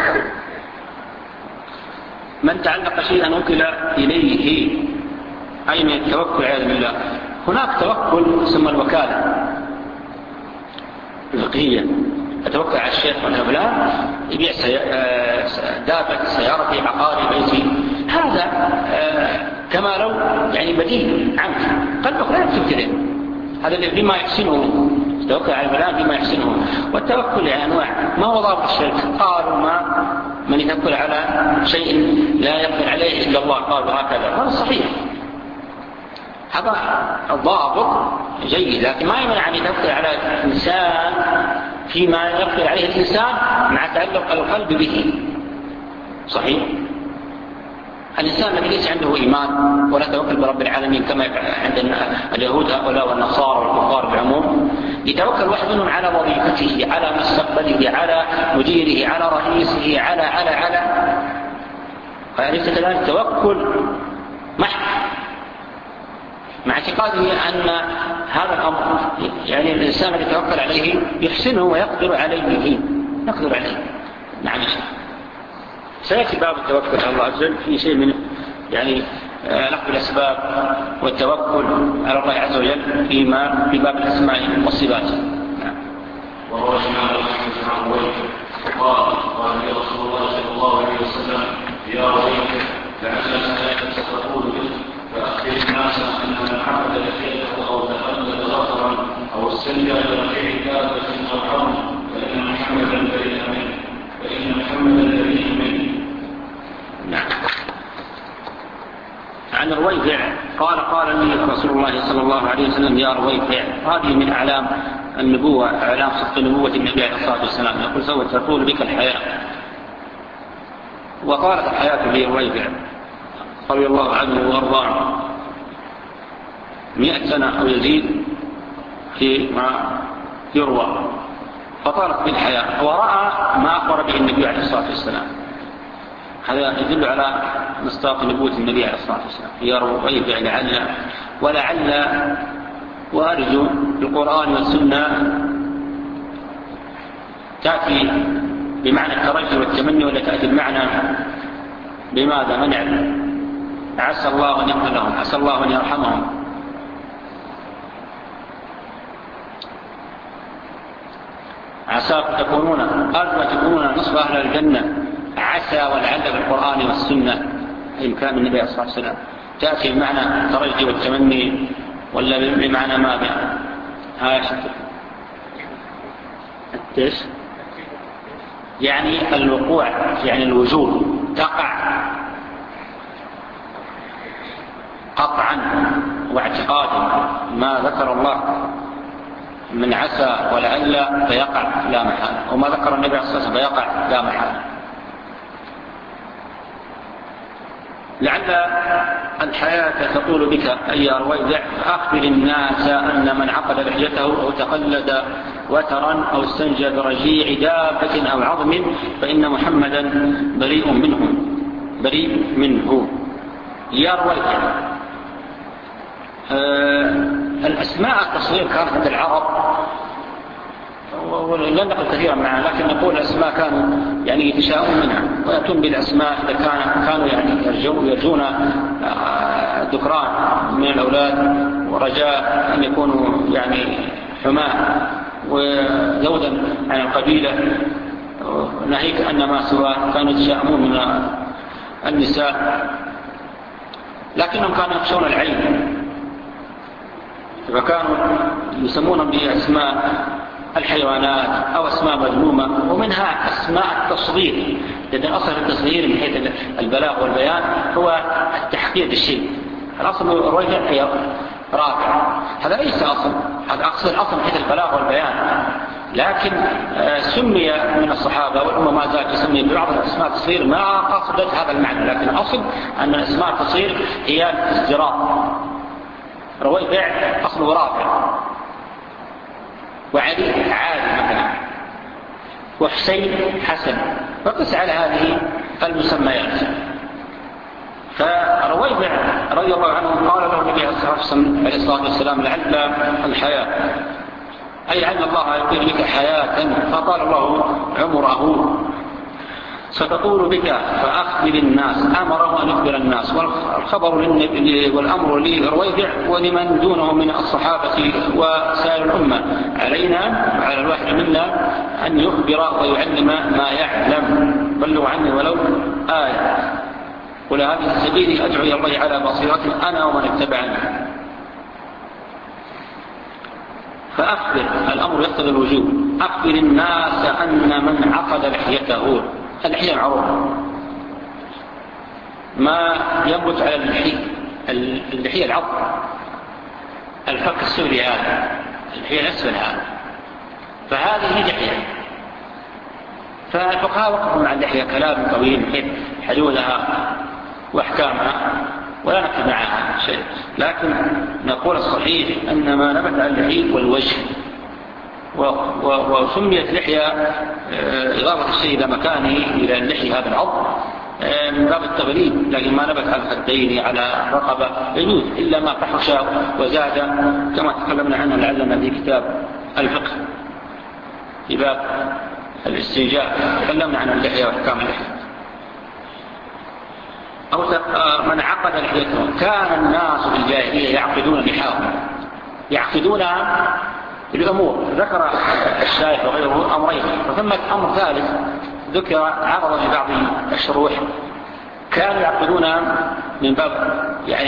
من تعلق شيئا وكل إليه أي من التوكل عياذا بالله. هناك توكل ثم الوكالة الفقهية، أتوكل على الشيخ وأنا فلان يبيع دابة سيارتي عقاري بيتي، هذا كما لو يعني بديل عنك، قلبك لا يكتب كده، هذا اللي بما يحسنه توكل على فلان بما يحسنه. والتوكل يعني أنواع، ما هو ضابط الشرك؟ قالوا ما من يتوكل على شيء لا يقدر عليه إلا الله، قالوا هكذا، هذا صحيح، هذا الضابط جيد، لكن ما يمنع أن يتوكل على إنسان فيما يقدر عليه الإنسان مع تعلق القلب به. صحيح؟ الإنسان الذي ليس عنده إيمان ولا توكل برب العالمين كما عند اليهود هؤلاء والنصارى والكفار بعموم، يتوكل واحد منهم على وظيفته، على مستقبله، على مديره، على رئيسه، على على على فليس كذلك توكل محض، مع اعتقاده أن هذا الأمر يعني الإنسان الذي يتوكل عليه يحسنه ويقدر عليه يقدر عليه. نعم سيأتي باب التوكل على الله عز وجل في شيء من يعني نقل الأسباب والتوكل على الله عز وجل فيما في باب الأسماء والصفات. نعم. وهو الإمام أحمد عن ويل قال قال لي رسول الله صلى الله عليه وسلم يا ويل لعلك لا تقول به فأخبر الناس أن من حمد لحيته أو تقلد غفرا أو استنجى برفيع دابة أو حرم فإن محمدا بريء منه فإن محمدا بريء منه. نعم. عن رويفع قال قال لي رسول الله صلى الله عليه وسلم يا رويفع، هذه من أعلام النبوة، أعلام صدق نبوة النبي عليه الصلاة والسلام، يقول سوف تطول بك الحياة. وقالت الحياة لرويفع رضي الله عنه وارضاه مئة سنة أو يزيد فيما يروى، فطالت بالحياة ورأى ما أخبر به النبي عليه الصلاة والسلام. هذا يدل على مصداق نبوة النبي عليه الصلاة والسلام. يا رويفع لعل ولعل وأرجو القرآن والسنة تأتي بمعنى الترجي والتمني ولا تأتي بمعنى بماذا منع. عسى الله أن يغفر لهم، عسى الله أن يرحمهم. عسى تكونون أرجو تكونون نصف أهل الجنة، عسى ولعل بالقرآن والسنة إمكان النبي صلى الله عليه وسلم. تأتي بمعنى الترجي والتمني ولا بمعنى ماذا؟ هاي التش يعني الوقوع، يعني الوجود، تقع قطعا واعتقادا. ما ذكر الله من عسى ولعل فيقع لا محال، وما ذكر النبي صلى الله عليه وسلم فيقع لا محال. لعل الحياة تطول بك أيها رويبع، فأخبر الناس أن من عقد لحيته أو تقلد وترا أو استنجى برجيع دابة أو عظم فإن محمدا بريء منه بريء منه. يا رويبع، آه الأسماء التصغير كانت عند العرب، ولن نقل كثيرا معها، لكن نقول الأسماء كانوا يعني يتشاءون منها ويأتون بالأسماء إذا كان كانوا يعني يرجون ذكران من الأولاد ورجاء أن يكونوا يعني حماة وزودا عن القبيلة، ناهيك أن ما سوى كانوا يتشاءمون من النساء، لكنهم كانوا يخشون العين فكانوا يسمون بأسماء الحيوانات أو أسماء مذمومة، ومنها أسماء التصغير، لأن أصل التصغير من حيث البلاغ والبيان هو التحقيق الشيء. الأصل الرجع هي رافع، هذا ليس أصل، هذا أقصد الأصل من حيث البلاغ والبيان، لكن سمي من الصحابة والأمة ما زالت تسمي ببعض الأسماء التصغير ما قصدت هذا المعنى، لكن الأصل أن الأسماء التصغير هي الازدراء. رويبع أصله رافع، وعلي عالي مثلا، وحسين حسن، فقس على هذه المسميات. فرويبع رضي الله عنه قال له النبي عليه الصلاة والسلام لعل الحياة، أي لعل الله يطيل بك حياة فطال الله عمره ستطول بك فأخبر الناس. أمره أن يخبر الناس، والخبر والأمر لرويبع ولمن دونه من الصحابة وسائر الأمة. علينا على الواحد منا أن يخبر ويعلم ما يعلم. بلغوا عني ولو آية، ولهذه السبيل أدعو إلى الله على بصيرة أنا ومن اتبعني. فأخبر، الأمر يقتضي الوجوب. أخبر الناس أن من عقد لحيته، اللحية معروفة، ما ينبت على اللحية، اللحية العظم، الفك السفلي هذا، اللحية الأسفل هذا، فهذه هي لحية. فالفقهاء وقفوا مع اللحية كلام طويل من حيث حدودها وأحكامها، ولا نكتب معها شيء، لكن نقول الصحيح أن ما نبت على اللحية والوجه، وسميت لحية إضافة الشيء إلى مكانه إلى اللحية هذا العظم من باب التغليب، لكن ما نبت على الخدين على الرقبة يجوز إلا ما فحش وزاد، كما تكلمنا عنه لعلنا في كتاب الفقه في باب الاستنجاء تكلمنا عن اللحية وأحكام اللحية. أو من عقد لحيته، كان الناس في الجاهلية يعقدون لحاهم، يعقدونها الأمور. ذكر الشايخ وغيره أمرين، وثمة أمر ثالث ذكر عرض في بعض الشروح، كانوا يعقدونها من باب يعني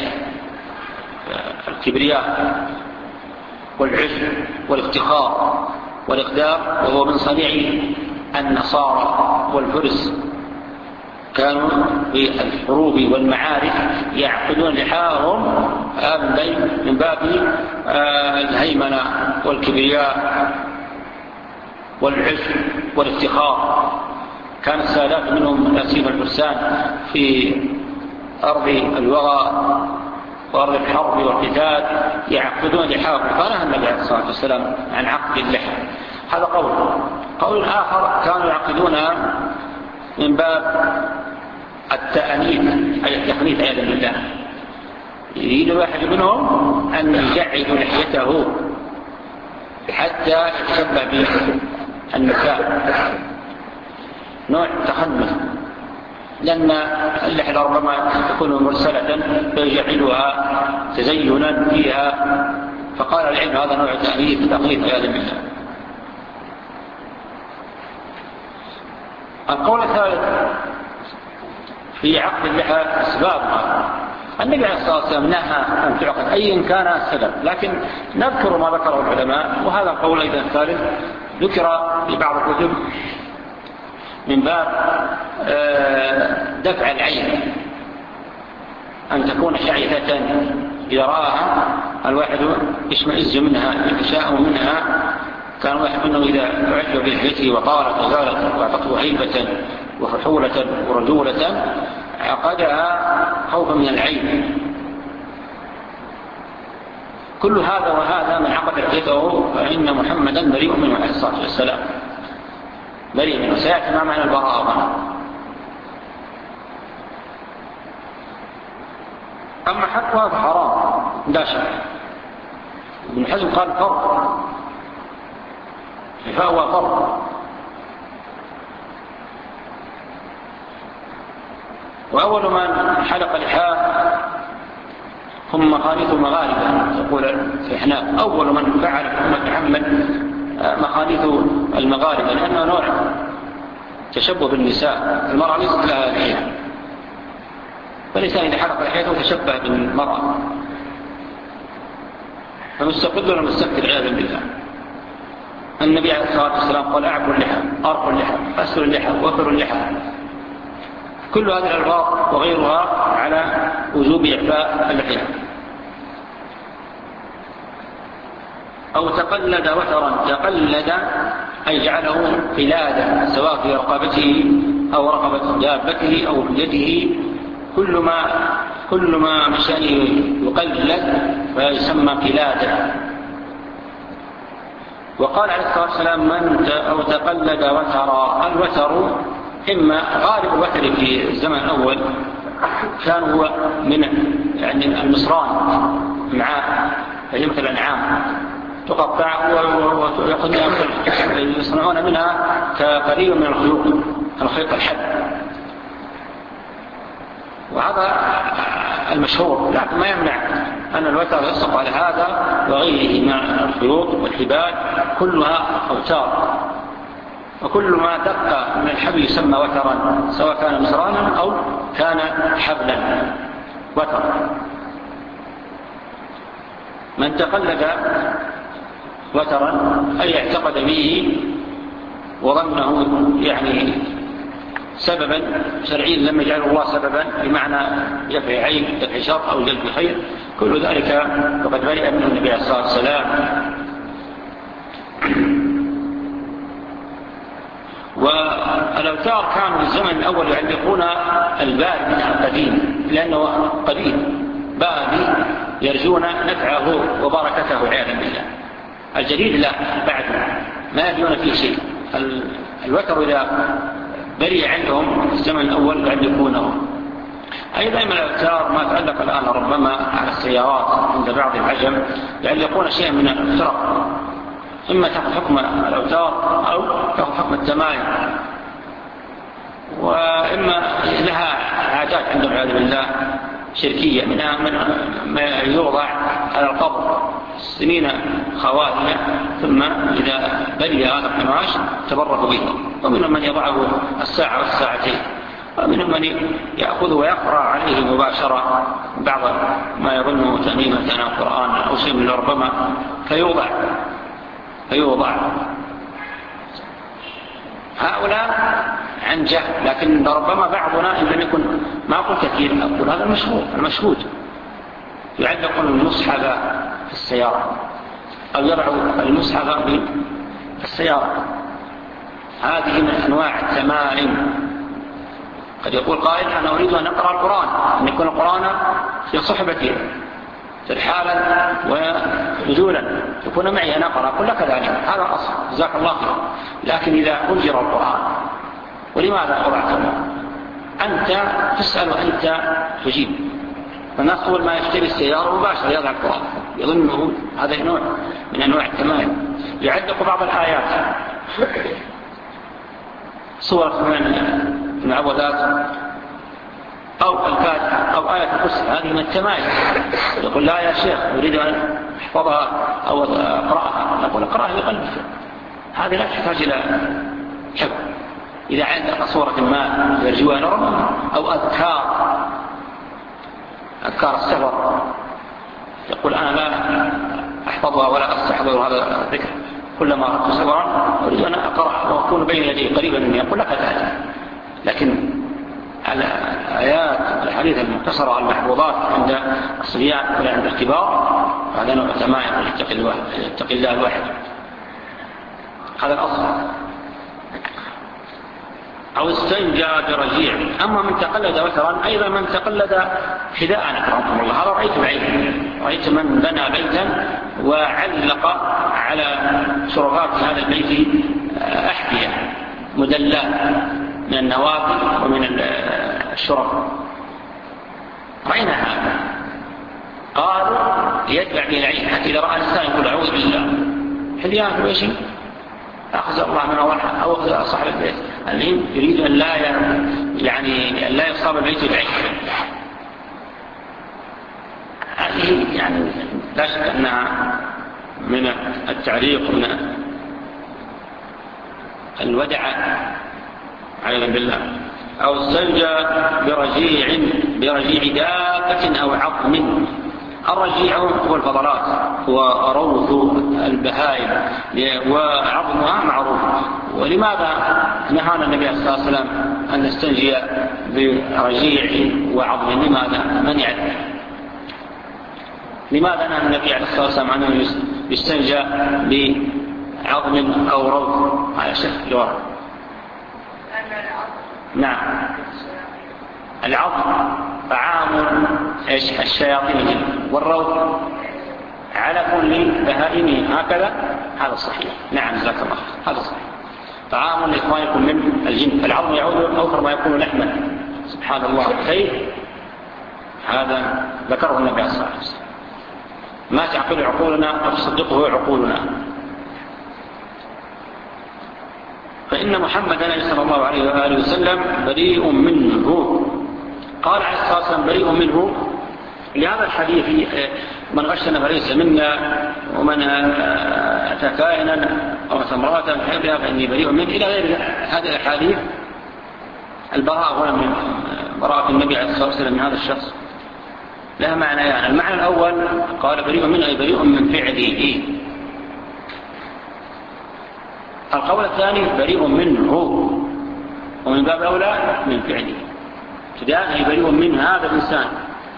الكبرياء والعجب والافتخار والإقدار، وهو من صنيع النصارى والفرس. كانوا في الحروب والمعارك يعقدون لحاهم من باب الهيمنة والكبرياء والعز والافتخار. كان السادات منهم ياسين الفرسان في أرض الوغى وأرض الحرب والقتال يعقدون لحاهم، فنهى النبي عليه الصلاة والسلام عن عقد اللحى. هذا قول. قول آخر، كانوا يعقدونها من باب التأنيث، أي التقنيث عياذا بالله. يريد واحد منهم أن يجعد لحيته حتى يتشبه بالنساء، نوع تخنث، لأن اللحية ربما تكون مرسلة فيجعلها تزينا فيها، فقال العلم هذا نوع تأنيث تقنيث عياذا بالله. القول الثالث في عقد اللحى أسبابها. النبي عليه الصلاة والسلام نهى أن تعقد أيا كان السبب، لكن نذكر ما ذكره العلماء، وهذا القول أيضا الثالث ذكر في بعض الكتب من باب دفع العين، أن تكون شعثة إذا رآها الواحد يشمئز منها يتشاءم منها. كان واحد منهم إذا أعجب بلحيته وطالت وزالت وأعطته هيبة وفحولة ورجولة عقدها خوفا من العين. كل هذا وهذا من عقد لحيته فإن محمدا بريء منه عليه الصلاة والسلام، بريء منه. سيأتي ما معنى البراءة. أما حقها فحرام لا شك. ابن حزم قال فرق، فهو فرق. وأول من حلق لحاه هم مخاليط المغاربة، يقول الإحناف أول من فعل أمة محمد مخاليط المغاربة، لأنه نوع تشبه بالنساء. المرأة ليست لها لحية، فالإنسان إذا حلق لحيته تشبه بالمرأة، فمستقل ولا مستقل عياذا بالله. النبي عليه الصلاة والسلام قال أعفوا اللحى، أرقوا اللحى، أسروا اللحى، وفروا اللحى. كل هذه الألفاظ وغيرها على وجوب إعفاء اللحية. أو تقلد وترا، تقلد أي جعله قلادة، سواء في رقبته أو رقبة دابته أو يده، كل ما كل ما مشانه يقلد فيسمى قلادة. وقال عليه الصلاة والسلام من أو تقلد وترا. الوتر إما غالب الوتر في الزمن الأول كان هو من يعني المصران، معاه هي مثل الأنعام تقطع ويصنعون منها كقليل من الخيوط، الخيط الحد، وهذا المشهور. لكن ما يمنع أن الوتر يصف على هذا وغيره من الخيوط والحبال، كلها أوتار، وكل ما دق من الحبل يسمى وترا، سواء كان مصرانا أو كان حبلا وترا. من تقلد وترا أي اعتقد به وظنه يعني سببا شرعيا لم يجعله الله سببا بمعنى دفع عين، دفع شر أو جلب خير، كل ذلك فقد برئ منه النبي عليه الصلاة والسلام. والأوتار كانوا في الزمن الأول يعلقون البال منها القديم، لأنه قديم بالي يرجون نفعه وبركته عياذا بالله. الجديد لا، بعد ما يرجون فيه شيء. الوتر إذا بريء عندهم في الزمن الأول يعلقونه. أيضا من الأوتار ما تعلق الآن ربما على السيارات عند بعض العجم، يعلقون شيئا من الفرق، إما تأخذ حكم الأوتار أو تأخذ حكم التمايم، وإما لها عادات عندهم عياذ بالله شركية، منها من ما يوضع على القبر سنين خواتم، ثم إذا بري هذا القماش تبرك به. ومنهم من يضعه الساعة والساعتين، ومنهم من يأخذه ويقرأ عليه مباشرة بعض ما يظنه تأميمة أو القرآن أو شيء من ربما فيوضع فيوضع هؤلاء عن جهل، لكن ربما بعضنا إن لم يكن ما قل كثير أقول هذا المشهور المشهود يعلق المصحف في السيارة أو يضع المصحف في السيارة. هذه من أنواع التمائم. قد يقول قائل أنا أريد أن أقرأ القرآن، أن يكون القرآن في صحبتي حالا ونزولا، يكون معي أنا أقرأ، أقول لك ذلك هذا أصل جزاك الله خير. لكن إذا أجر القرآن ولماذا أضعته؟ أنت تسأل وأنت تجيب. فالناس أول ما يشتري السيارة مباشرة يضع القرآن، يظنه هذا نوع من أنواع التمائم. يعلق بعض الآيات صور من المعوذات أو الفاتحة أو آية الكرسي، هذه من التمائم. يقول لا يا شيخ أريد أن أحفظها أو أقرأها، نقول أقرأها بقلبك، هذه لا تحتاج إلى حفظ. إذا عندك صورة ما يرجوها نرى، أو أذكار أذكار السفر يقول أنا لا أحفظها ولا أستحضر هذا الذكر، كلما أردت سفرا أريد أن أقرأ وأكون بين يدي قريبا مني، يقول لك هذا. لكن الآيات الحديث المختصرة المحفوظات عند الصبيان ولا عند الكبار هذا نوع تمايز يتقي الله الواحد. هذا الأصل. أو استنجى برجيع. أما من تقلد وترا أيضا من تقلد حذاء أكرمكم الله، هذا رأيت بعيني، رأيت من بنى بيتا وعلق على شرفات هذا البيت أحذية مدلاة من النوافل ومن الشرف، رأينا هذا. قالوا يتبع به العين، حتى إذا رأى الإنسان يقول أعوذ بالله حذيان في وجهه أخذ الله من أولها أو أخذ صاحب البيت. الذين يريد أن لا يعني أن لا يصاب البيت بالعين. هذه يعني لا شك أنها من التعليق من الودع على بالله. أو استنجى برجيع برجيع دابة أو عظم. الرجيع هو الفضلات وروث البهائم وعظمها معروف. ولماذا نهانا النبي صلى الله عليه وسلم أن نستنجي برجيع وعظم؟ لماذا؟ من يعرف؟ لماذا نهى النبي عليه الصلاة والسلام أنه يستنجى بعظم أو روث على شكل جوار؟ نعم، العظم طعام الشياطين والروث علف لبهائمهم، هكذا. هذا صحيح. نعم جزاك الله، هذا صحيح. طعام لإخوانكم من الجن. العظم يعود أوفر ما يكون لحما. سبحان الله. كيف؟ هذا ذكره النبي صلى الله عليه وسلم. ما تعقل عقولنا أو تصدقه عقولنا. فإن محمدا صلى الله عليه وآله وسلم بريء منه. قال عليه الصلاة والسلام بريء منه لهذا الحديث: من غشنا فليس منا، ومن أتى كائنا أو امرأة بحبها فإني بريء منه، إلى غير هذه الأحاديث. البراءة هنا من براءة النبي عليه الصلاة والسلام من هذا الشخص لها معنيان. يعني المعنى الأول قال بريء منه أي بريء من فعله. القول الثاني بريء منه، ومن باب أولى من فعله. ابتداء بريء من هذا الإنسان.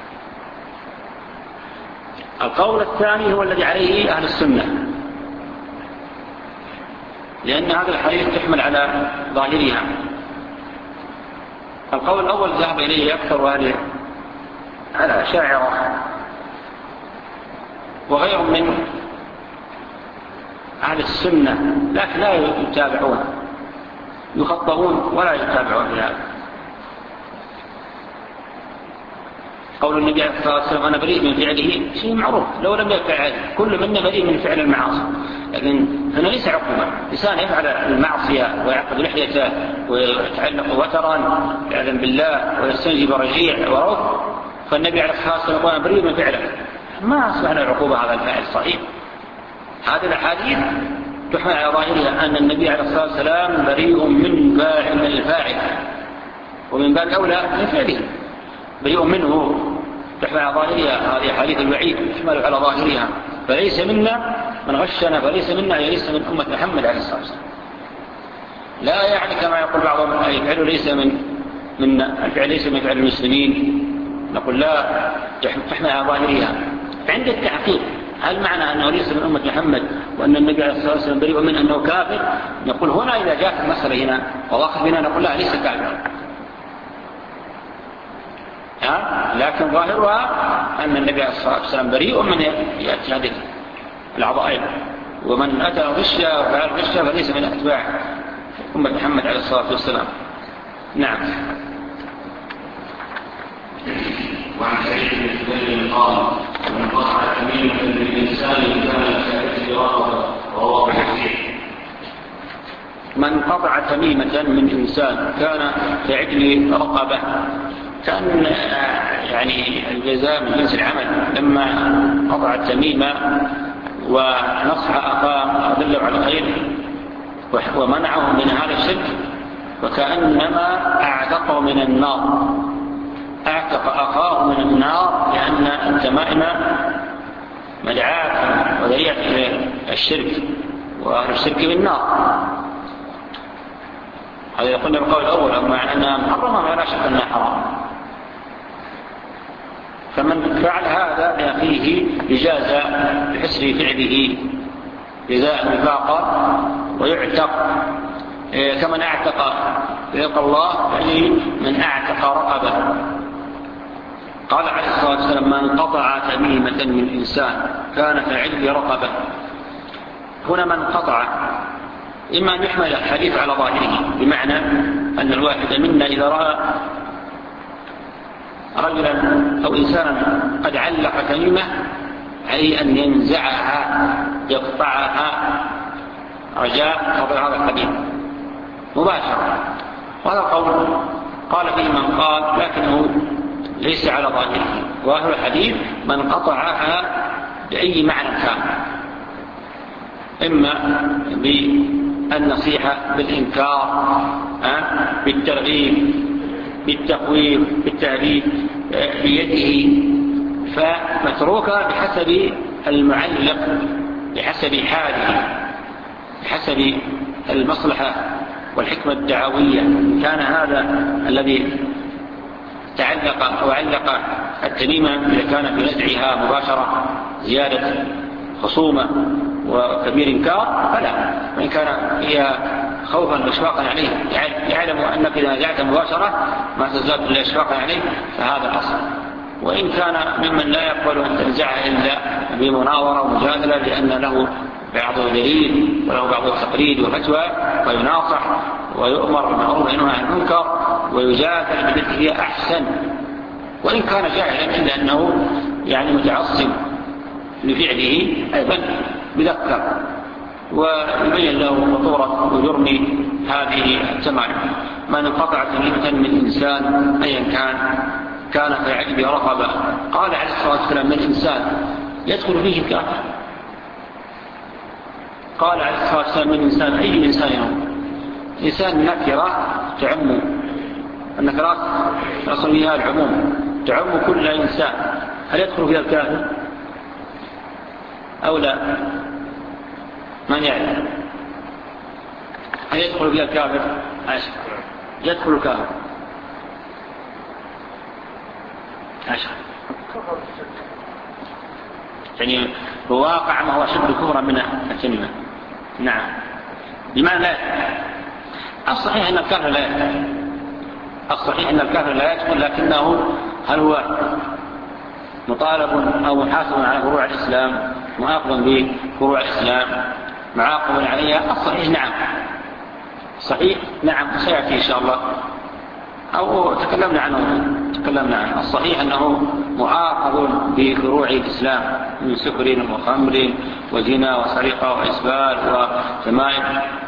القول الثاني هو الذي عليه أهل السنة، لأن هذا الحديث تحمل على ظاهرها. القول الأول ذهب إليه أكثر أهل الأشاعرة وغيرهم من أهل السنة، لكن لا يتابعون، يخطئون ولا يتابعون في هذا. قول النبي عليه الصلاة والسلام أنا بريء من فعله شيء معروف، لو لم يفعل كل منا بريء من فعل المعاصي، لكن هنا ليس عقوبة. إنسان يفعل المعصية ويعقد لحيته ويتعلق وترا يعلم بالله ويستنجي برجيع وروث، فالنبي عليه الصلاة والسلام يقول أنا بريء من فعله، ما أصبحنا العقوبة هذا الفاعل صحيح. هذه الأحاديث تحمل على ظاهرها أن النبي عليه الصلاة والسلام بريء من فاعل الفاعل، ومن باب أولى من فعله بريء منه. تحمل على ظاهرها هذه حديث الوعيد، تحمل على ظاهرها. فليس منا من غشنا فليس منا، ليس من أمة محمد عليه الصلاة والسلام. لا يعني كما يقول بعضهم الفعل ليس من من الفعل ليس من فعل المسلمين، نقول لا، تحمل على ظاهرها. عند التحقيق هل معنى أنه ليس من أمة محمد وأن النبي عليه الصلاة والسلام بريء من أنه كافر؟ نقول هنا إذا جاءت المسألة هنا وواقف بنا نقول لا، ليس كافر. لكن ظاهرها أن النبي عليه الصلاة والسلام بريء من يأتي هذه العظائم، ومن أتى غشة وفعل غشة فليس من أتباع أمة محمد عليه الصلاة والسلام. نعم. وعن سعيد بن جبير قال: من قطع تميمة للإنسان كان كأجل رواه مسلم. من قطع تميمة من إنسان كان كعجل رقبة، كان يعني الجزاء من جنس العمل. لما قطع التميمة ونصح أخاه أدله على الخير ومنعه من هذا الشرك، وكأنما أعتقه من النار، أعتق أخاه من النار، لأن التمائم مدعاة وذريعة إلى الشرك، وأهل الشرك بالنار. هذا يقولنا بالقول الأول، أما أنها محرمة فلا شك أنها حرام. فمن فعل هذا لأخيه يجازى بحسن فعله جزاء وفاقا ويعتق كمن اعتق رضا الله، يعني من اعتق رقبه. قال عليه الصلاه والسلام: من قطع تميمه من انسان كان كعلم رقبه. هنا من قطع اما ان يحمل الحديث على ظاهره، بمعنى ان الواحد منا اذا راى رجلا او انسانا قد علق تميمه عليه ان ينزعها يقطعها رجاء فضل هذا الحديث مباشرة. وهذا القول قال فيه من قال، لكنه ليس على ظاهره. وأهل الحديث من قطعها بأي معنى كان، إما بالنصيحة، بالإنكار، بالترغيب، بالتقويم، بالتهديد بيده، فمتروكة بحسب المعلق، بحسب حاله، بحسب المصلحة والحكمة الدعوية. كان هذا الذي تعلق أو علق التميمة إذا كان بنزعها مباشرة زيادة خصومة وكبير إنكار فلا، وإن كان هي خوفا وإشفاقا عليه، يعلم أنك إذا نزعت مباشرة ما تزداد إلا إشفاقا عليه، فهذا الأصل. وإن كان ممن لا يقبل أن تنزعها إلا بمناظرة ومجادلة لأن له بعض دليل وله بعض التقليد وفتوى، ويناصح ويؤمر بالمعروف وينهى عن المنكر ويجادل بالتي هي أحسن، وإن كان جاهلا إلا أنه يعني متعصب لفعله أيضا بذكر ويبين له خطورة وجرم هذه التمائم. من انقطع تميمة من إنسان أيا كان كان في عجب رقبة. قال عليه الصلاة والسلام: من إنسان يدخل فيه الكافر. قال عليه الصلاة والسلام: من إنسان، أي إنسان يوم؟ إنسان نكرة تعم، النكرات أصل فيها العموم، تعم كل إنسان. هل يدخل فيها الكافر أو لا؟ من يعلم؟ هل يدخل فيها الكافر؟ عشر يدخل الكافر عشر، يعني بواقع ما هو شبه كفرا من التميمة. نعم، بمعنى لا الصحيح أن الكافر لا يدخل، الصحيح أن الكافر لا يدخل، لكنه هل هو مطالب أو محاسب على فروع الإسلام، مؤاخذ بفروع الإسلام، معاقب عليها؟ الصحيح نعم، صحيح نعم، سيأتي إن شاء الله أو تكلمنا عنه تكلمنا عنه. الصحيح أنه معاقب بفروع الإسلام من سكر وخمر وزنا وسرقة وإسبال وتمائم،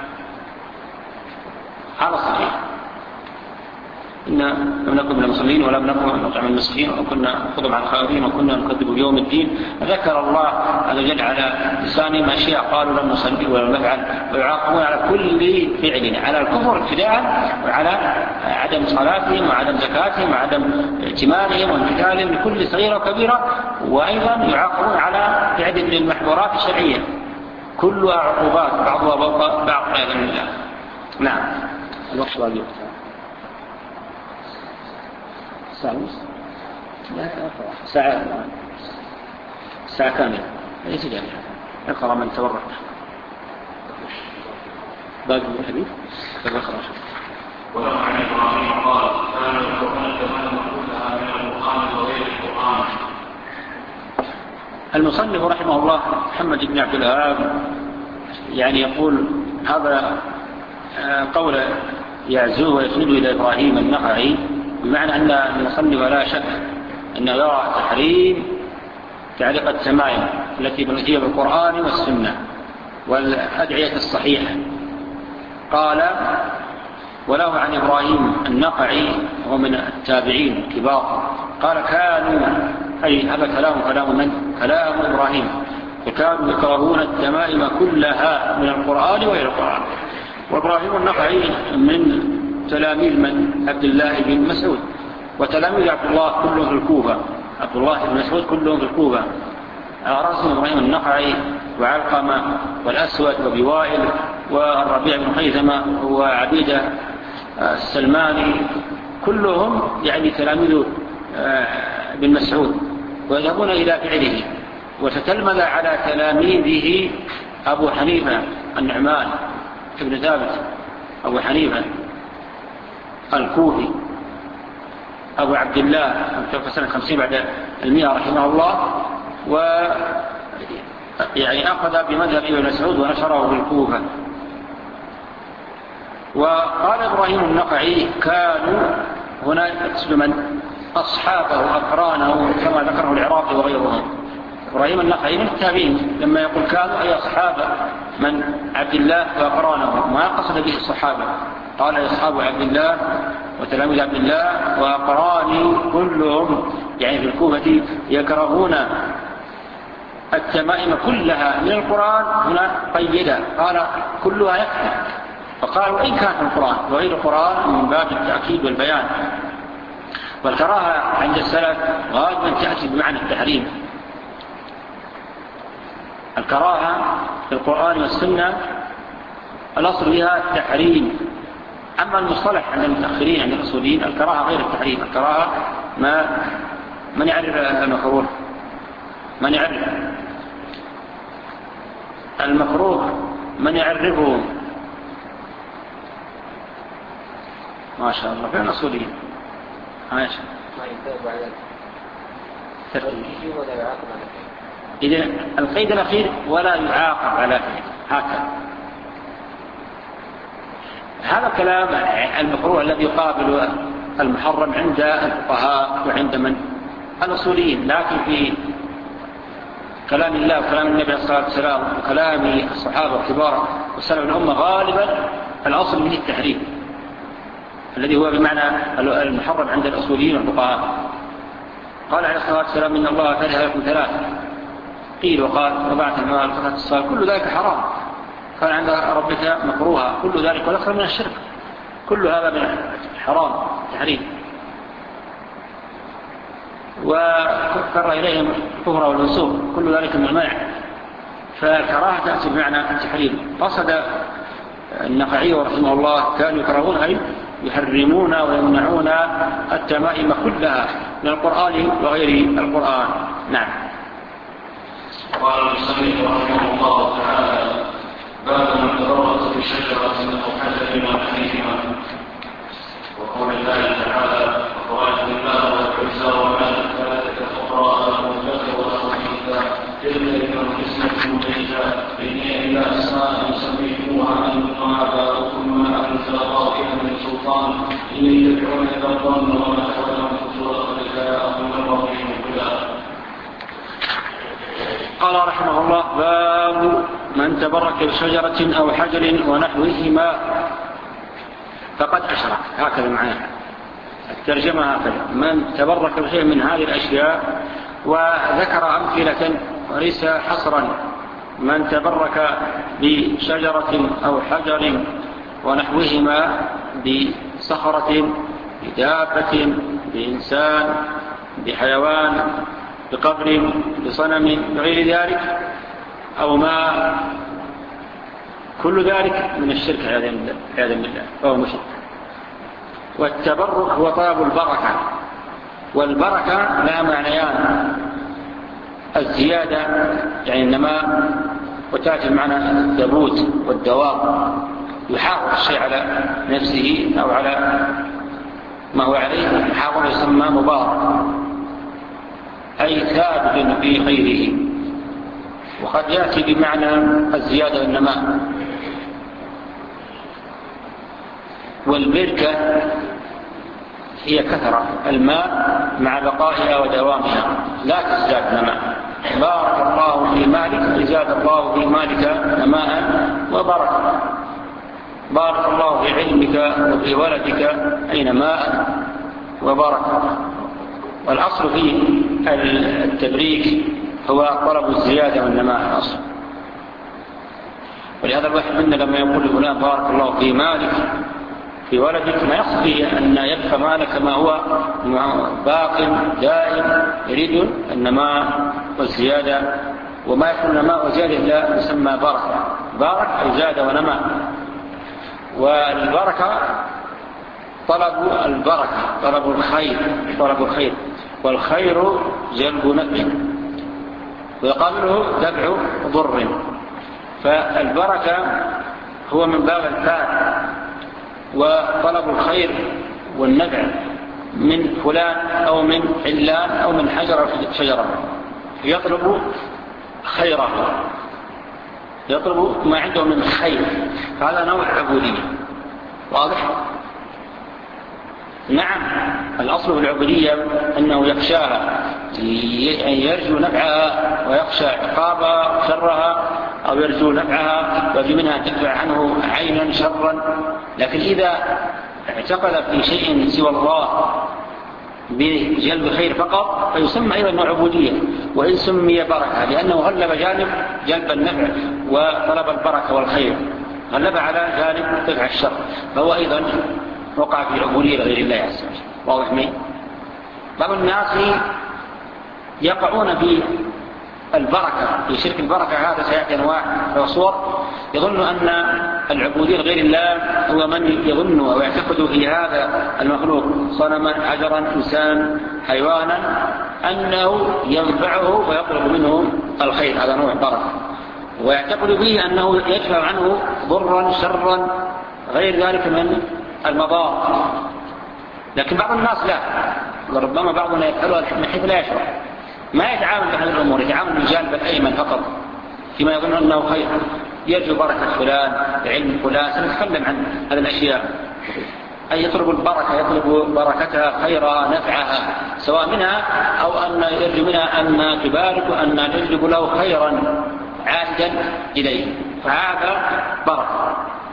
هذا الصحيح. إن لم نكن من المصلين ولم نكن نطعم المسكين وكنا نخضم عن الخائفين وكنا نكذب بيوم الدين. ذكر الله عز وجل على لسانهم أشياء قالوا لم نصلي ولم نفعل، ويعاقبون على كل فعل، على الكفر ابتداء، وعلى عدم صلاتهم وعدم زكاتهم وعدم ائتمانهم وامتثالهم لكل صغيرة وكبيرة، وأيضا يعاقبون على فعل من المحظورات الشرعية، كلها عقوبات بعضها فوق بعض عياذا بالله. نعم. الوقت واجب ساعة ونص، ساعة ساعة كاملة، ليس جميعا. اقرأ من تورط باقي الحديث فذكر. ولو عن إبراهيم قال: كان القرآن التمام كلها من القرآن وغير القرآن. المصنف رحمه الله محمد بن عبد الوهاب يعني يقول هذا قول يعزوه ويسود إلى إبراهيم النخعي، بمعنى أن المصنف لا شك أنه يرى تحريم تعليق التمائم التي هي بالقرآن والسنة والأدعية الصحيحة. قال: وله عن إبراهيم النخعي وهو من التابعين الكبار قال: كانوا، أي هذا كلام كلام من؟ كلام إبراهيم، فكانوا يكرهون التمائم كلها من القرآن وغير القرآن. وإبراهيم النخعي من تلاميذ من عبد الله بن مسعود، وتلاميذ عبد الله كلهم في الكوفة. عبد الله بن مسعود كلهم في الكوفة، على رأسهم إبراهيم النخعي وعلقمة والأسود وأبي وائل والربيع بن خيثمة وعبيدة السلماني، كلهم يعني تلاميذ بن مسعود ويذهبون إلى فعله. وتتلمذ على تلاميذه أبو حنيفة النعمان ابن ثابت، أبو حنيفة الكوفي أبو عبد الله المتوفى سنة خمسين بعد المئة رحمه الله، و يعني أخذ بمذهب ابن مسعود ونشره في الكوفة. وقال إبراهيم النخعي كانوا هنا يقصد من أصحابه أقرانه كما ذكره العراقي وغيرهم. إبراهيم النخعي من التابعين، لما يقول كانوا أي أصحاب من عبد الله وأقرانه، ما قصد به الصحابة، قال أي أصحاب عبد الله وتلاميذ عبد الله وأقراني كلهم، يعني في الكوفة يكرهون التمائم كلها من القرآن. هنا قيدها قال كلها يكفي، فقالوا إن كان في القرآن وغير القرآن من باب التأكيد والبيان. والكراهة عند السلف غالبا تأتي بمعنى التحريم. الكراهة في القرآن والسنة الأصل بها التحريم. أما المصطلح عند المتأخرين عند الأصوليين الكراهة غير التحريم. الكراهة ما من يعرف المكروه، من يعرف المكروه من يعرفه؟ ما شاء الله فين الأصوليين؟ ماشي. إذا القيد الأخير ولا يعاقب على فعله، هكذا. هذا كلام المكروه الذي يقابل المحرم عند الفقهاء وعند من الأصوليين، لكن في كلام الله وكلام النبي صلى الله عليه وسلم وكلام الصحابة الكبار وسلف الأمة غالبا الأصل منه التحريم، الذي هو بمعنى المحرم عند الأصوليين والفقهاء. قال عليه الصلاة والسلام إن الله كره لكم ثلاث، قيل وقال وبعث المال وقت الصلاة، كل ذلك حرام. قال عند ربك مكروها، كل ذلك والأكثر من الشرك، كل هذا من حرام تحريم. وكره إليهم الكفر والفسوق، كل ذلك من المنع. فالكراهة تأتي بمعنى التحريم. قصد النخعي رحمه الله كانوا يكرهون أي يحرمون ويمنعون التمائم كلها من القرآن وغير القرآن. نعم. قال المصنف رحمه الله تعالى باب من تبرز بشجرة أو حجر ونحوهما، وقول الله تعالى وقرأت الله والعزى وما ثلاثة أخرى والبكر والأخرى تلك إذا قسمة ضيقة إني إلى أسماء سميتموها أنتم آباؤكم ما أنزل الله بها من سلطان إن يتبعون إلا الظن وما تحول أنفسهم ولقد جاءهم من ربهم الهدى. قال رحمه الله باب من تبرك بشجرة أو حجر ونحوهما فقد أشرك. هكذا معنا الترجمة هكذا، من تبرك بشيء من هذه الأشياء، وذكر أمثلة وليس حصرا. من تبرك بشجرة أو حجر ونحوهما، بصخرة، بدابة، بإنسان، بحيوان، بقبر، بصنم، بغير ذلك، أو ما كل ذلك من الشرك عياذا بالله فهو مشرك. والتبرك هو طلب البركة، والبركة لها معنيان: الزيادة يعني النماء، وتأتي معنى الثبوت والدوام، يحافظ الشيء على نفسه أو على ما هو عليه، يحافظ يسمى مبارك أي ثابت في غيره. وقد يأتي بمعنى الزيادة والنماء. والبركة هي كثرة الماء مع بقائها ودوامها، لا تزداد نماء. بارك الله في مالك، زاد الله في مالك نماء وبركة. بارك الله في علمك وفي ولدك أي نماء وبركة. والأصل في التبريك هو طلب الزيادة والنماء الأصل. ولهذا الواحد منا لما يقول لفلان بارك الله في مالك في ولدك ما يقصد أن يبقى مالك ما هو باق دائم يريد النماء والزيادة، وما يكون نماء وزيادة لا يسمى بركة. بارك أي زاد ونماء. والبركة طلب البركة، طلب الخير، طلب الخير، والخير جلب نفع ويقابله دفع ضر. فالبركة هو من باب الفاء، وطلب الخير والنفع من فلان أو من علان أو من حجر شجرة، يطلب خيره، يطلب ما عنده من خير. هذا نوع عبودية. واضح؟ نعم، الأصل في العبودية أنه يخشاها، يرجو نفعها ويخشى عقابها شرها، أو يرجو نفعها ويرجو منها تدفع عنه عينا شرا. لكن إذا اعتقد في شيء سوى الله بجلب خير فقط فيسمى أيضا نوع عبودية، وإن سمي بركة لأنه غلب جانب جلب النفع وطلب البركة والخير، غلب على جانب دفع الشر، فهو أيضا وقع في عبودية لغير الله عز وجل. واضح مين؟ بعض الناس يقعون في البركة، في شرك البركة، هذا سيأتي أنواع وصور. يظن أن العبودية لغير الله هو من يظن ويعتقد في هذا المخلوق صنما، حجرا، إنسان، حيوانا، أنه ينفعه ويطلب منه الخير، هذا نوع بركة، ويعتقد به أنه يدفع عنه ضرا شرا غير ذلك من المضار. لكن بعض الناس لا، وربما بعضنا يفعلها من حيث لا يشعر، ما يتعامل بهذه الأمور، يتعامل بالجانب الأيمن فقط فيما يظن أنه خير، يرجو بركة فلان، علم فلان، سنتكلم عن هذه الأشياء. أي يطلب البركة، يطلب بركتها، خيرها، نفعها، سواء منها أو أن يرجو منها أن تبارك وأن تجلب له خيرا عائدا إليه، فهذا بركة.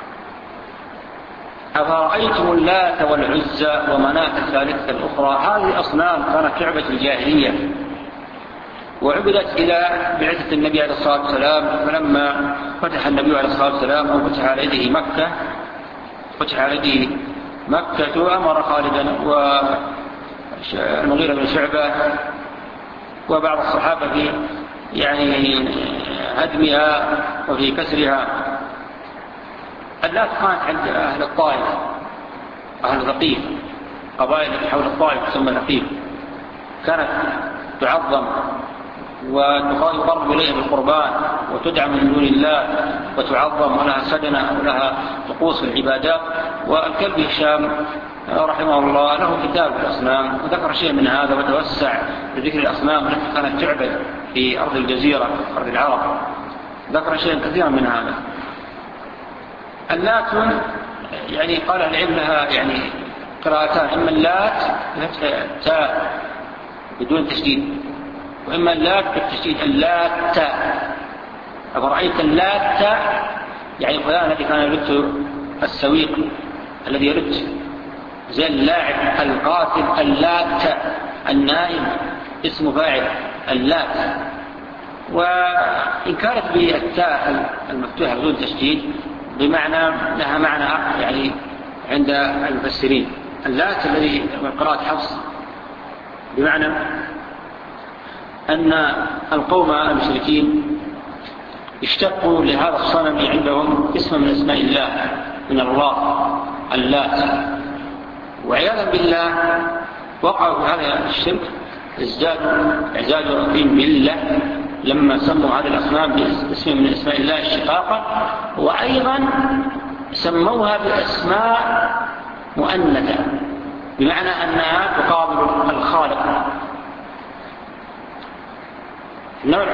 أفرأيتم اللات والعزى ومناة الثالثة الأخرى، هذه أصنام كانت تعبد في الجاهلية وعبدت إلى بعثة النبي عليه الصلاة والسلام. فلما فتح النبي عليه الصلاة والسلام أو فتح على يده مكة، فتح على يده مكة، أمر خالدا والمغيرة بن شعبة وبعض الصحابة في يعني هدمها وفي كسرها. اللات كانت عند أهل الطائف، أهل ثقيف، قبائل حول الطائف تسمى ثقيف، كانت تعظم ويقرب إليها بالقربان وتدعم من دون الله وتعظم، ولها سدنة ولها طقوس في العبادات. والكلب هشام رحمه الله له كتاب في الأصنام وذكر شيء من هذا وتوسع بذكر الأصنام التي كانت تعبد في أرض الجزيرة، أرض العرب، ذكر شيء كثيرا من هذا. اللات يعني قال العلم لها يعني قراءتان، إما اللات تاء بدون تشديد، وإما اللات بالتشديد، اللات. أفرأيت اللات يعني فلان الذي كان يرد السويق، الذي يرد زي اللاعب القاتل، اللات النائم اسم فاعل اللات. وإن كانت بالتاء المفتوحة بدون تشديد بمعنى لها معنى يعني عند المفسرين. اللات الذي من قراءة حفص بمعنى أن القوم المشركين اشتقوا لهذا الصنم عندهم اسم من اسماء الله من الله، اللات. وعياذا بالله وقعوا في هذا الشرك، ازدادوا اعزازوا الدين بالله لما سموا هذه الأصنام باسم من اسماء الله الشقاقة، وأيضا سموها بأسماء مؤنثة بمعنى أنها تقابل الخالق. نوع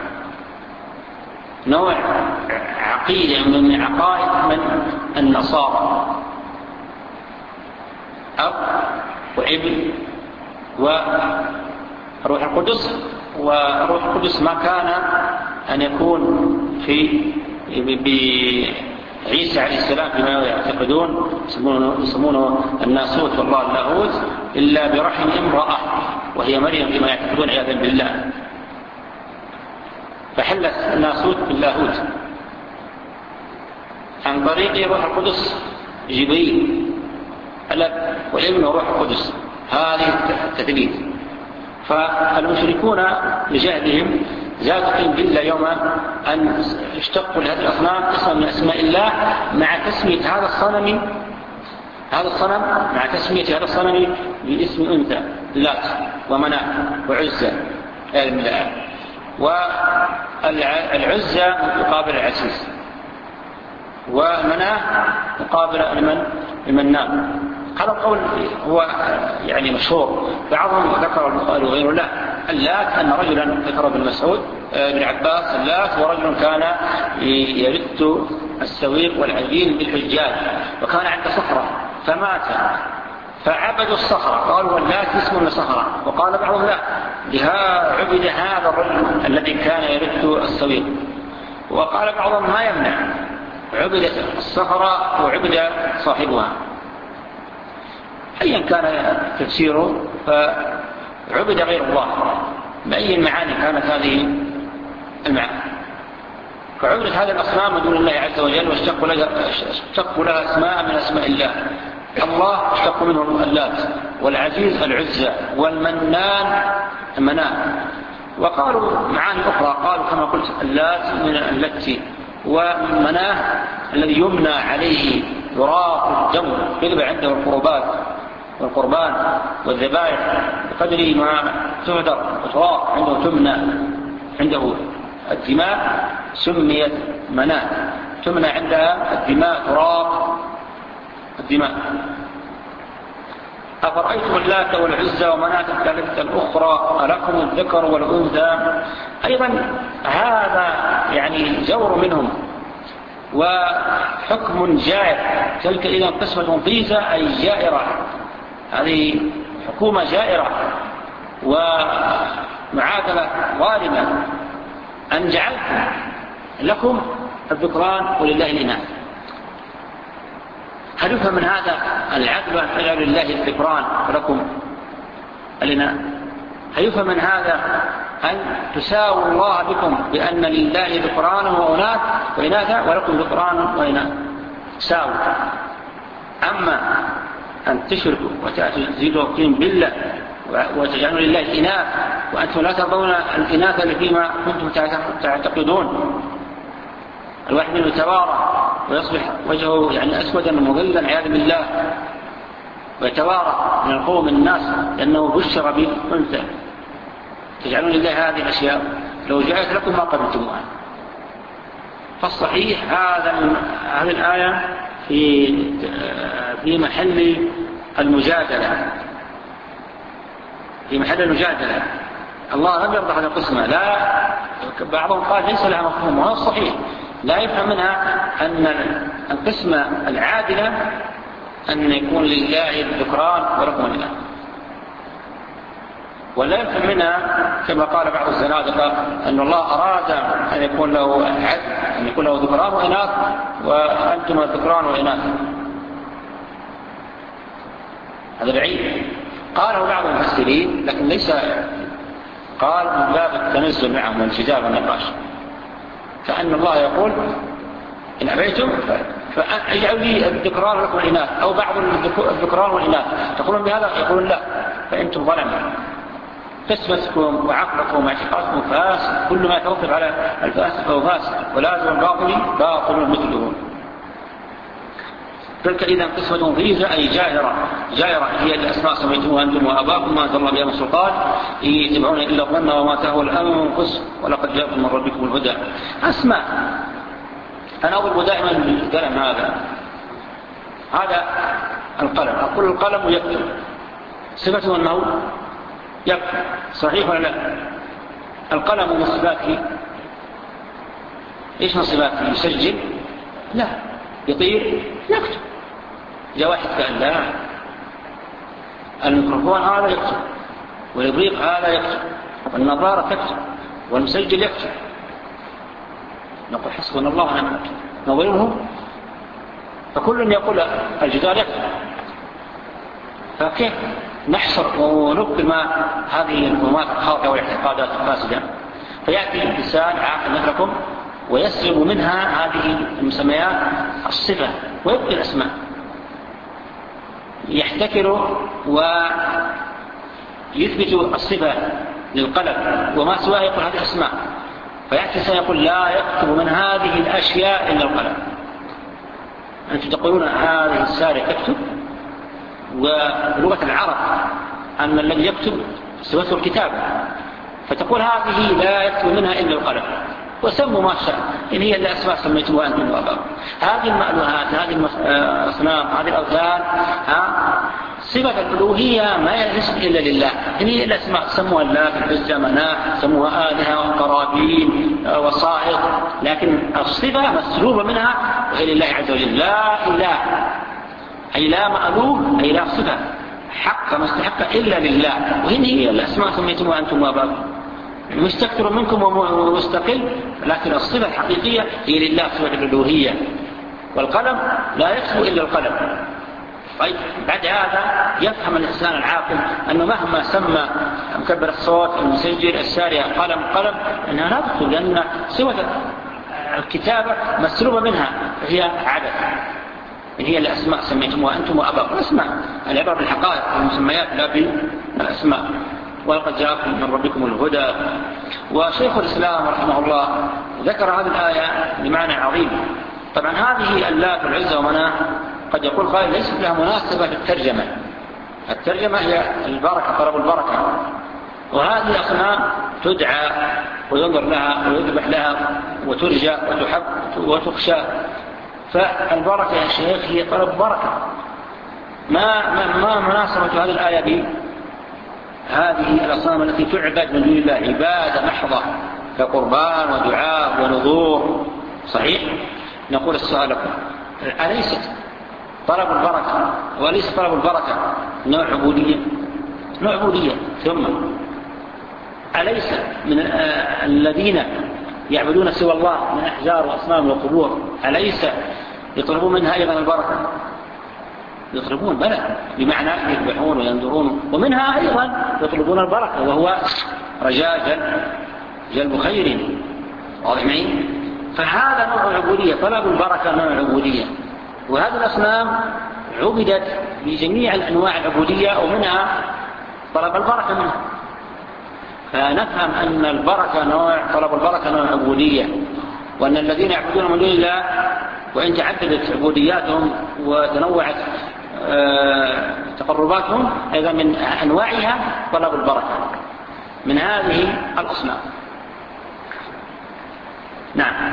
نوع عقيدة من عقائد من النصارى، أب وابن وروح القدس. وروح القدس ما كان أن يكون في بعيسى عليه السلام فيما يعتقدون يسمونه الناسوت والله اللاهوت إلا برحم امرأة وهي مريم فيما يعتقدون عياذا بالله، فحلت الناسوت باللاهوت عن طريق روح القدس جبريل الأب والابن والروح القدس، هذه التثليث. فالمشركون لجهلهم زادوا في الجلة يوم أن اشتقوا لهذه الأصنام اسما من أسماء الله مع تسمية هذا الصنم هذا الصنم مع تسمية هذا الصنم باسم أنثى، لات ومناة وعزة والعزة مقابل العزيز، ومناة مقابل المنان. هذا القول هو يعني مشهور، بعضهم ذكر البخاري وغيره لا اللات أن رجلا ذكر ابن مسعود بن عباس اللات ورجل كان يرد السويق والعجين بالحجاج وكان عند صخرة فمات فعبدوا الصخرة قالوا اللات اسم لصخرة، وقال بعضهم لا بها عبد هذا الرجل الذي كان يرد السويق، وقال بعضهم ما يمنع عبد الصخرة وعبد صاحبها. أيا كان تفسيره فعبد غير الله، بأي المعاني كانت هذه المعاني، فعبدت هذه الأصنام من دون الله عز وجل واشتقوا لها, اشتقوا لها اسماء من أسماء الله. الله اشتقوا منه اللات، والعزيز العزة، والمنان المنان. وقالوا معاني أخرى، قالوا كما قلت اللات من اللتي، ومناه الذي يمنى عليه يراق الدم يغلب عنده القربات والقربان والذبائح بقدر ما تهدر وتراق عنده تمنى عنده الدماء، سميت مناه، تمنى عندها الدماء تراق الدماء. أفرأيتم اللات والعزى ومناة الثالثة الأخرى ألكم الذكر والأنثى؟ أيضا هذا يعني جور منهم وحكم جائر، تلك إذا قسمة ضيزة أي جائرة، هذه حكومة جائرة ومعادلة ظالمة، أن جعلتم لكم الذكران ولله الإناث. هل يفهم من هذا العدل أن تجعلوا لله الذكران ولكم الإناث؟ هل يفهم من هذا أن تساووا الله بكم بأن لله ذكران وإناث وإناثا ولكم ذكران وإناث ساووا؟ أما أن تشركوا وتزيدوا قيم بالله وتجعلوا لله الإناث وأنتم لا ترضون الإناث فيما كنتم تعتقدون، الواحد منه يتوارى ويصبح وجهه يعني أسودا مظلا عياذا بالله، ويتوارى من القوم الناس لأنه بشر بأنثى. تجعلون لله هذه الأشياء لو جاءت لكم ما قبلتموها. فالصحيح هذا هذه الآية في في محل المجادلة في محل المجادلة الله لم يرضى هذا القسمة. لا، بعضهم قال ليس لها مفهوم، وهذا الصحيح لا يفهم منها أن القسمة العادلة أن يكون لله الذكران ولكم الإناث، ولا يفهم منها كما قال بعض الزنادقة أن الله أراد أن يكون له عدل، أن يكون له ذكران وإناث وأنتم الذكران وإناث. هذا بعيد، قاله بعض المفسرين لكن ليس قال من باب التنزل معهم والانسجام والنقاش، كأن الله يقول إن أبيتم فاجعلوا لي الذكران ولكم الإناث، أو بعض الذكران والإناث تقولون بهذا، يقولون لا فأنتم ظلموا، قسمتكم وعقلكم واعتقادكم فاسد، كل ما يتوقف على الفاسد فهو فاسد، ولازم الباطل باطل مثله. تلك إذا قسمة ضيزة أي جائرة، جائرة هي الأسماء سميتموها أنتم وآباكم ما أنزل الله بها من سلطان إن يتبعون إلا الظن وما تهوى الأنفس ولقد جاءكم من ربكم الهدى. أسماء أنا أضرب دائما بالقلم، هذا هذا القلم، أقول القلم يكتب، صفته أنه يكتب، صحيح ولا لا؟ القلم من صفاته إيش من صفاته؟ يسجل؟ لا. يطير؟ يكتب. جاء واحد قال لا، الميكروفون هذا يكتب، والإبريق هذا يكتب، والنظارة تكتب، والمسجل يكتب. نقول حسبنا الله ونعم الوكيل، نظيره فكل يقول الجدار يكتب، فكيف نحصر ونبقي ما هذه المهمات الخاطئة والاعتقادات الفاسدة؟ فيأتي الإنسان عاقل مثلكم ويسلب منها هذه المسميات الصفة ويبقي الأسماء، يحتكر ويثبت الصفة للقلم وما سواه يقول هذه أسماء، فيأتي سيقول لا يكتب من هذه الأشياء إلا القلم. أنتم تقولون هذه السارية تكتب، ولغة العرب أن الذي يكتب صفته الكتابة، فتقول هذه لا يكتب منها إلا القلم، وسموا ما شاء إن هي الأسماء سميتموها أنتم وآباؤكم. هذه المألوهات، هذه الأصنام، هذه الأوثان، صفة الألوهية ما يجوز إلا لله. إن هي الأسماء سموها الله بالعزة مناح، سموها آلهة وقرابين وصائغ، لكن الصفة مسلوبة منها وهي لله عز وجل. لا إله أي لا مألوه أي لا صفة حق مستحق إلا لله، وهن هي الأسماء سميتموها أنتم وآباؤكم، مستكثر منكم ومستقل، لكن الصفة الحقيقية هي لله صفة الألوهية. والقلم لا يكتب إلا القلم. طيب بعد هذا يفهم الإنسان العاقل أنه مهما سمى مكبر الصوت المسجل السارية قلم قلم أنها لا تكتب، لأن صفة الكتابة مسلوبة منها، فهي عدد. إن هي الأسماء سميتموها أنتم وآباؤكم، الأسماء العبارة بالحقائق والمسميات لا بالأسماء. ولقد جاءكم من ربكم الهدى. وشيخ الإسلام رحمه الله ذكر هذه الآية بمعنى عظيم. طبعا هذه اللات والعزة ومناه قد يقول قائل ليست لها مناسبة في الترجمة. الترجمة هي البركة، طلب البركة، وهذه الأصنام تدعى وينظر لها ويذبح لها وترجى وتحب وتخشى. فالبركة يا شيخ هي طلب بركة. ما, ما, ما مناسبة هذه الآية بي هذه الأصنام التي تعبد من دون الله عبادة محضة كقربان ودعاء ونذور؟ صحيح. نقول السؤال لكم، أليست طلب البركة وليس طلب البركة نوع عبودية؟ نوع عبودية. ثم أليس من آه الذين يعبدون سوى الله من أحجار وأصنام وقبور أليس يطلبون منها أيضا البركة؟ يطلبون بلى، بمعنى يذبحون وينذرون، ومنها أيضا يطلبون البركة وهو رجاء جلب, جلب خير. واضح معي؟ فهذا نوع عبودية، طلب البركة نوع عبودية. وهذه الأصنام عبدت بجميع الأنواع العبودية ومنها طلب البركة منها. فنفهم أن البركة نوع، طلب البركة نوع عبودية، وأن الذين يعبدون من دون الله وإن تعددت عبودياتهم وتنوعت تقرباتهم أيضا من أنواعها طلب البركة من هذه الأصنام. نعم.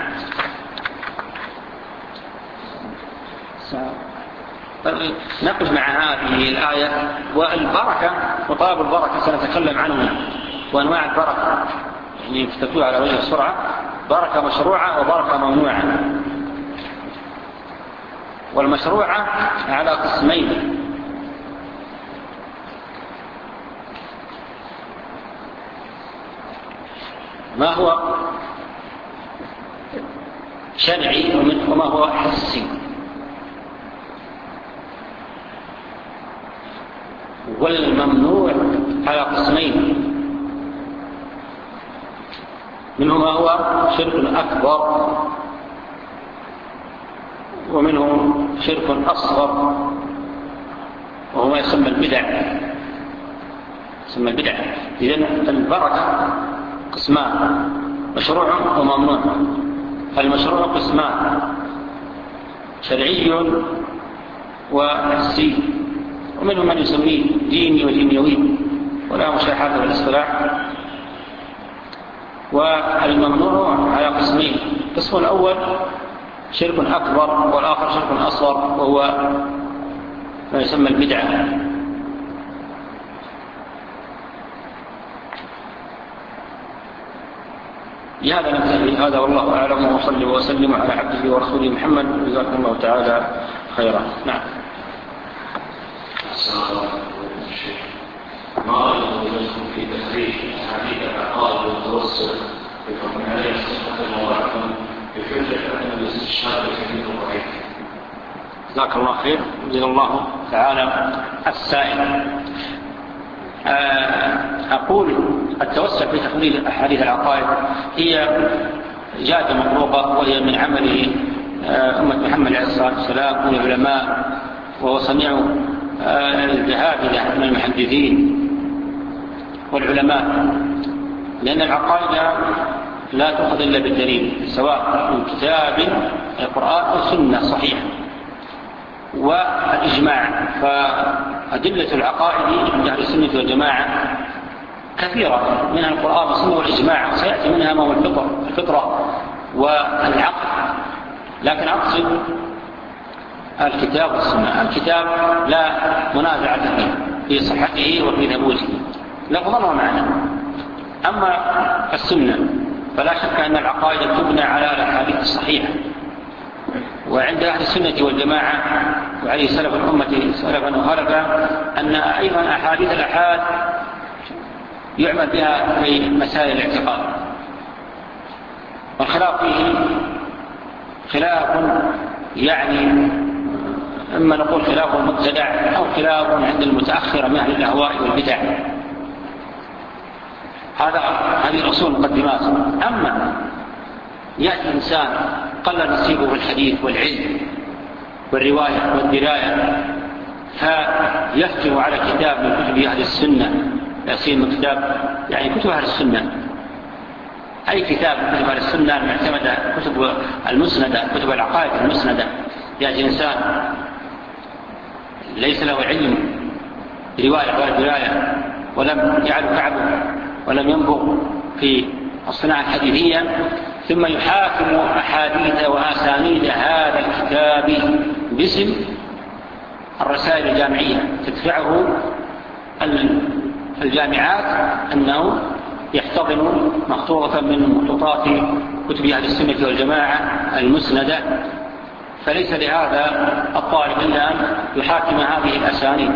نقف مع هذه الآية. والبركة وطلب البركة سنتكلم عنه وأنواع البركة، يعني تكتبوها على وجه السرعة. بركة مشروعة وبركة ممنوعة. والمشروعة على قسمين: ما هو شرعي وما هو حسي. والممنوع على قسمين: منه ما هو شرك أكبر ومنه شرك أصغر، وهو ما يسمى البدع. يسمى البدع. إذن البركة قسمان: مشروع وممنوع. المشروع قسمان: شرعي وحسي، ومنهم من يسميه ديني ودنيوي ولا مشاحة في الاصطلاح. والممنوع على قسمين: القسم الأول شرك أكبر، والآخر شرك أصغر، وهو ما يسمى البدعة. لهذا ننتهي. هذا والله أعلم، وصلي وسلم على عبده ورسوله محمد، جزاكم الله تعالى خيرا. نعم. ما رأيكم في تخريج حديث العقائد والتوسل بحكم عليه صحة المواعظ بحجة أن الاستشهاد في الضعيف؟ جزاك الله خير. جزا الله تعالى السائل. أقول التوسل في تخريج أحاديث العقائد هي جاءت مخلوقة، وهي من عمل أمة محمد عليه الصلاة والسلام من العلماء، وهو صنيع الجهابذة من المحدثين والعلماء، لأن العقائد لا تؤخذ إلا بالدليل، سواء من كتاب القرآن أو سنة صحيحة والإجماع. فأدلة العقائد عند أهل السنة والجماعة كثيرة، منها القرآن والسنة والإجماع، وسيأتي منها ما هو الفطرة والعقل. لكن أقصد الكتاب والسنة. الكتاب لا منازعة فيه في صحته وفي ثبوته لفظا ومعنى. أما السنة فلا شك أن العقائد تبنى على الأحاديث الصحيحة، وعند أهل السنة والجماعة وعليه سلف الأمة سلفا وخلفا أن أيضا أحاديث الآحاد يعمل بها في مسائل الاعتقاد، والخلاف فيه خلاف يعني إما نقول خلاف مبتدع أو خلاف عند المتأخرة من أهل الأهواء والبدع. هذا هذه أصول مقدمات. أما يأتي إنسان قل نصيبه في الحديث والعلم والرواية والدراية فيفتر على كتاب من كتب أهل السنة، يصير من كتاب يعني كتب أهل السنة، أي كتاب من كتب أهل السنة المعتمدة، كتب المسندة، كتب العقائد المسندة. يأتي إنسان ليس له علم برواية ولا دراية ولم يعرف كعبه ولم ينظر في الصناعة الحديثية، ثم يحاكم أحاديث وأسانيد هذا الكتاب باسم الرسائل الجامعية تدفعه الجامعات أنه يحتضن مخطوطة من مخطوطات كتب أهل السنة والجماعة المسندة. فليس لهذا الطالب إلا أن يحاكم هذه الأسانيد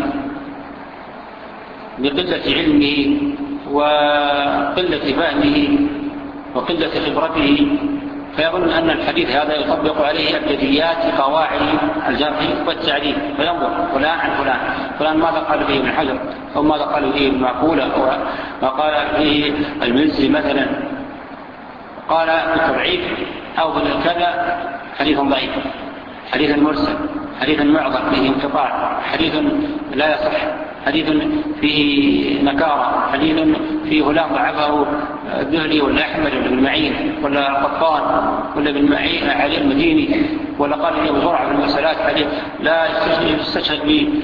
بقلة علمه وقلة فهمه وقلة خبرته، فيظن أن الحديث هذا يطبق عليه أبجديات قواعد الجرح والتعديل، فينظر فلان عن فلان، فلان ماذا قال فيه ابن حجر أو ماذا قال فيه ابن معقولة أو ما قال فيه المزي مثلا، قال بالتضعيف أو بالكذا حديث ضعيف، حديث مرسل، حديث معضل فيه انقطاع، حديث لا يصح، حديث فيه نكارة، حديث فيه غلام ضعفه الذهلي ولا أحمد ولا ابن معين ولا قطان ولا ابن معين علي المديني، ولا قال لي أبو زرعة في المسألات حديث لا يستشهد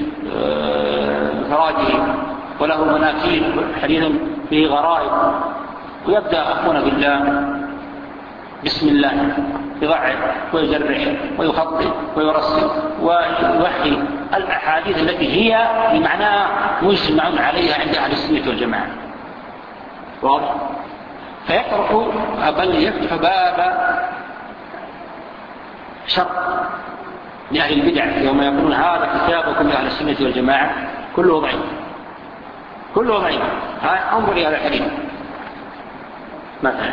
بفراده وله مناكير، حديث فيه غرائب. ويبدأ أخونا بالله بسم الله يضعف ويجرح ويخطئ ويرسل ويوحي الأحاديث التي هي بمعنى مجمع عليها عند أهل السنة والجماعة، واضح؟ فيطرح بل يفتح باب شر لأهل البدع يوم يقولون هذا كتابكم لأهل السنة والجماعة كله ضعيف، كله ضعيف. انظر إلى هذا الحديث مثلا،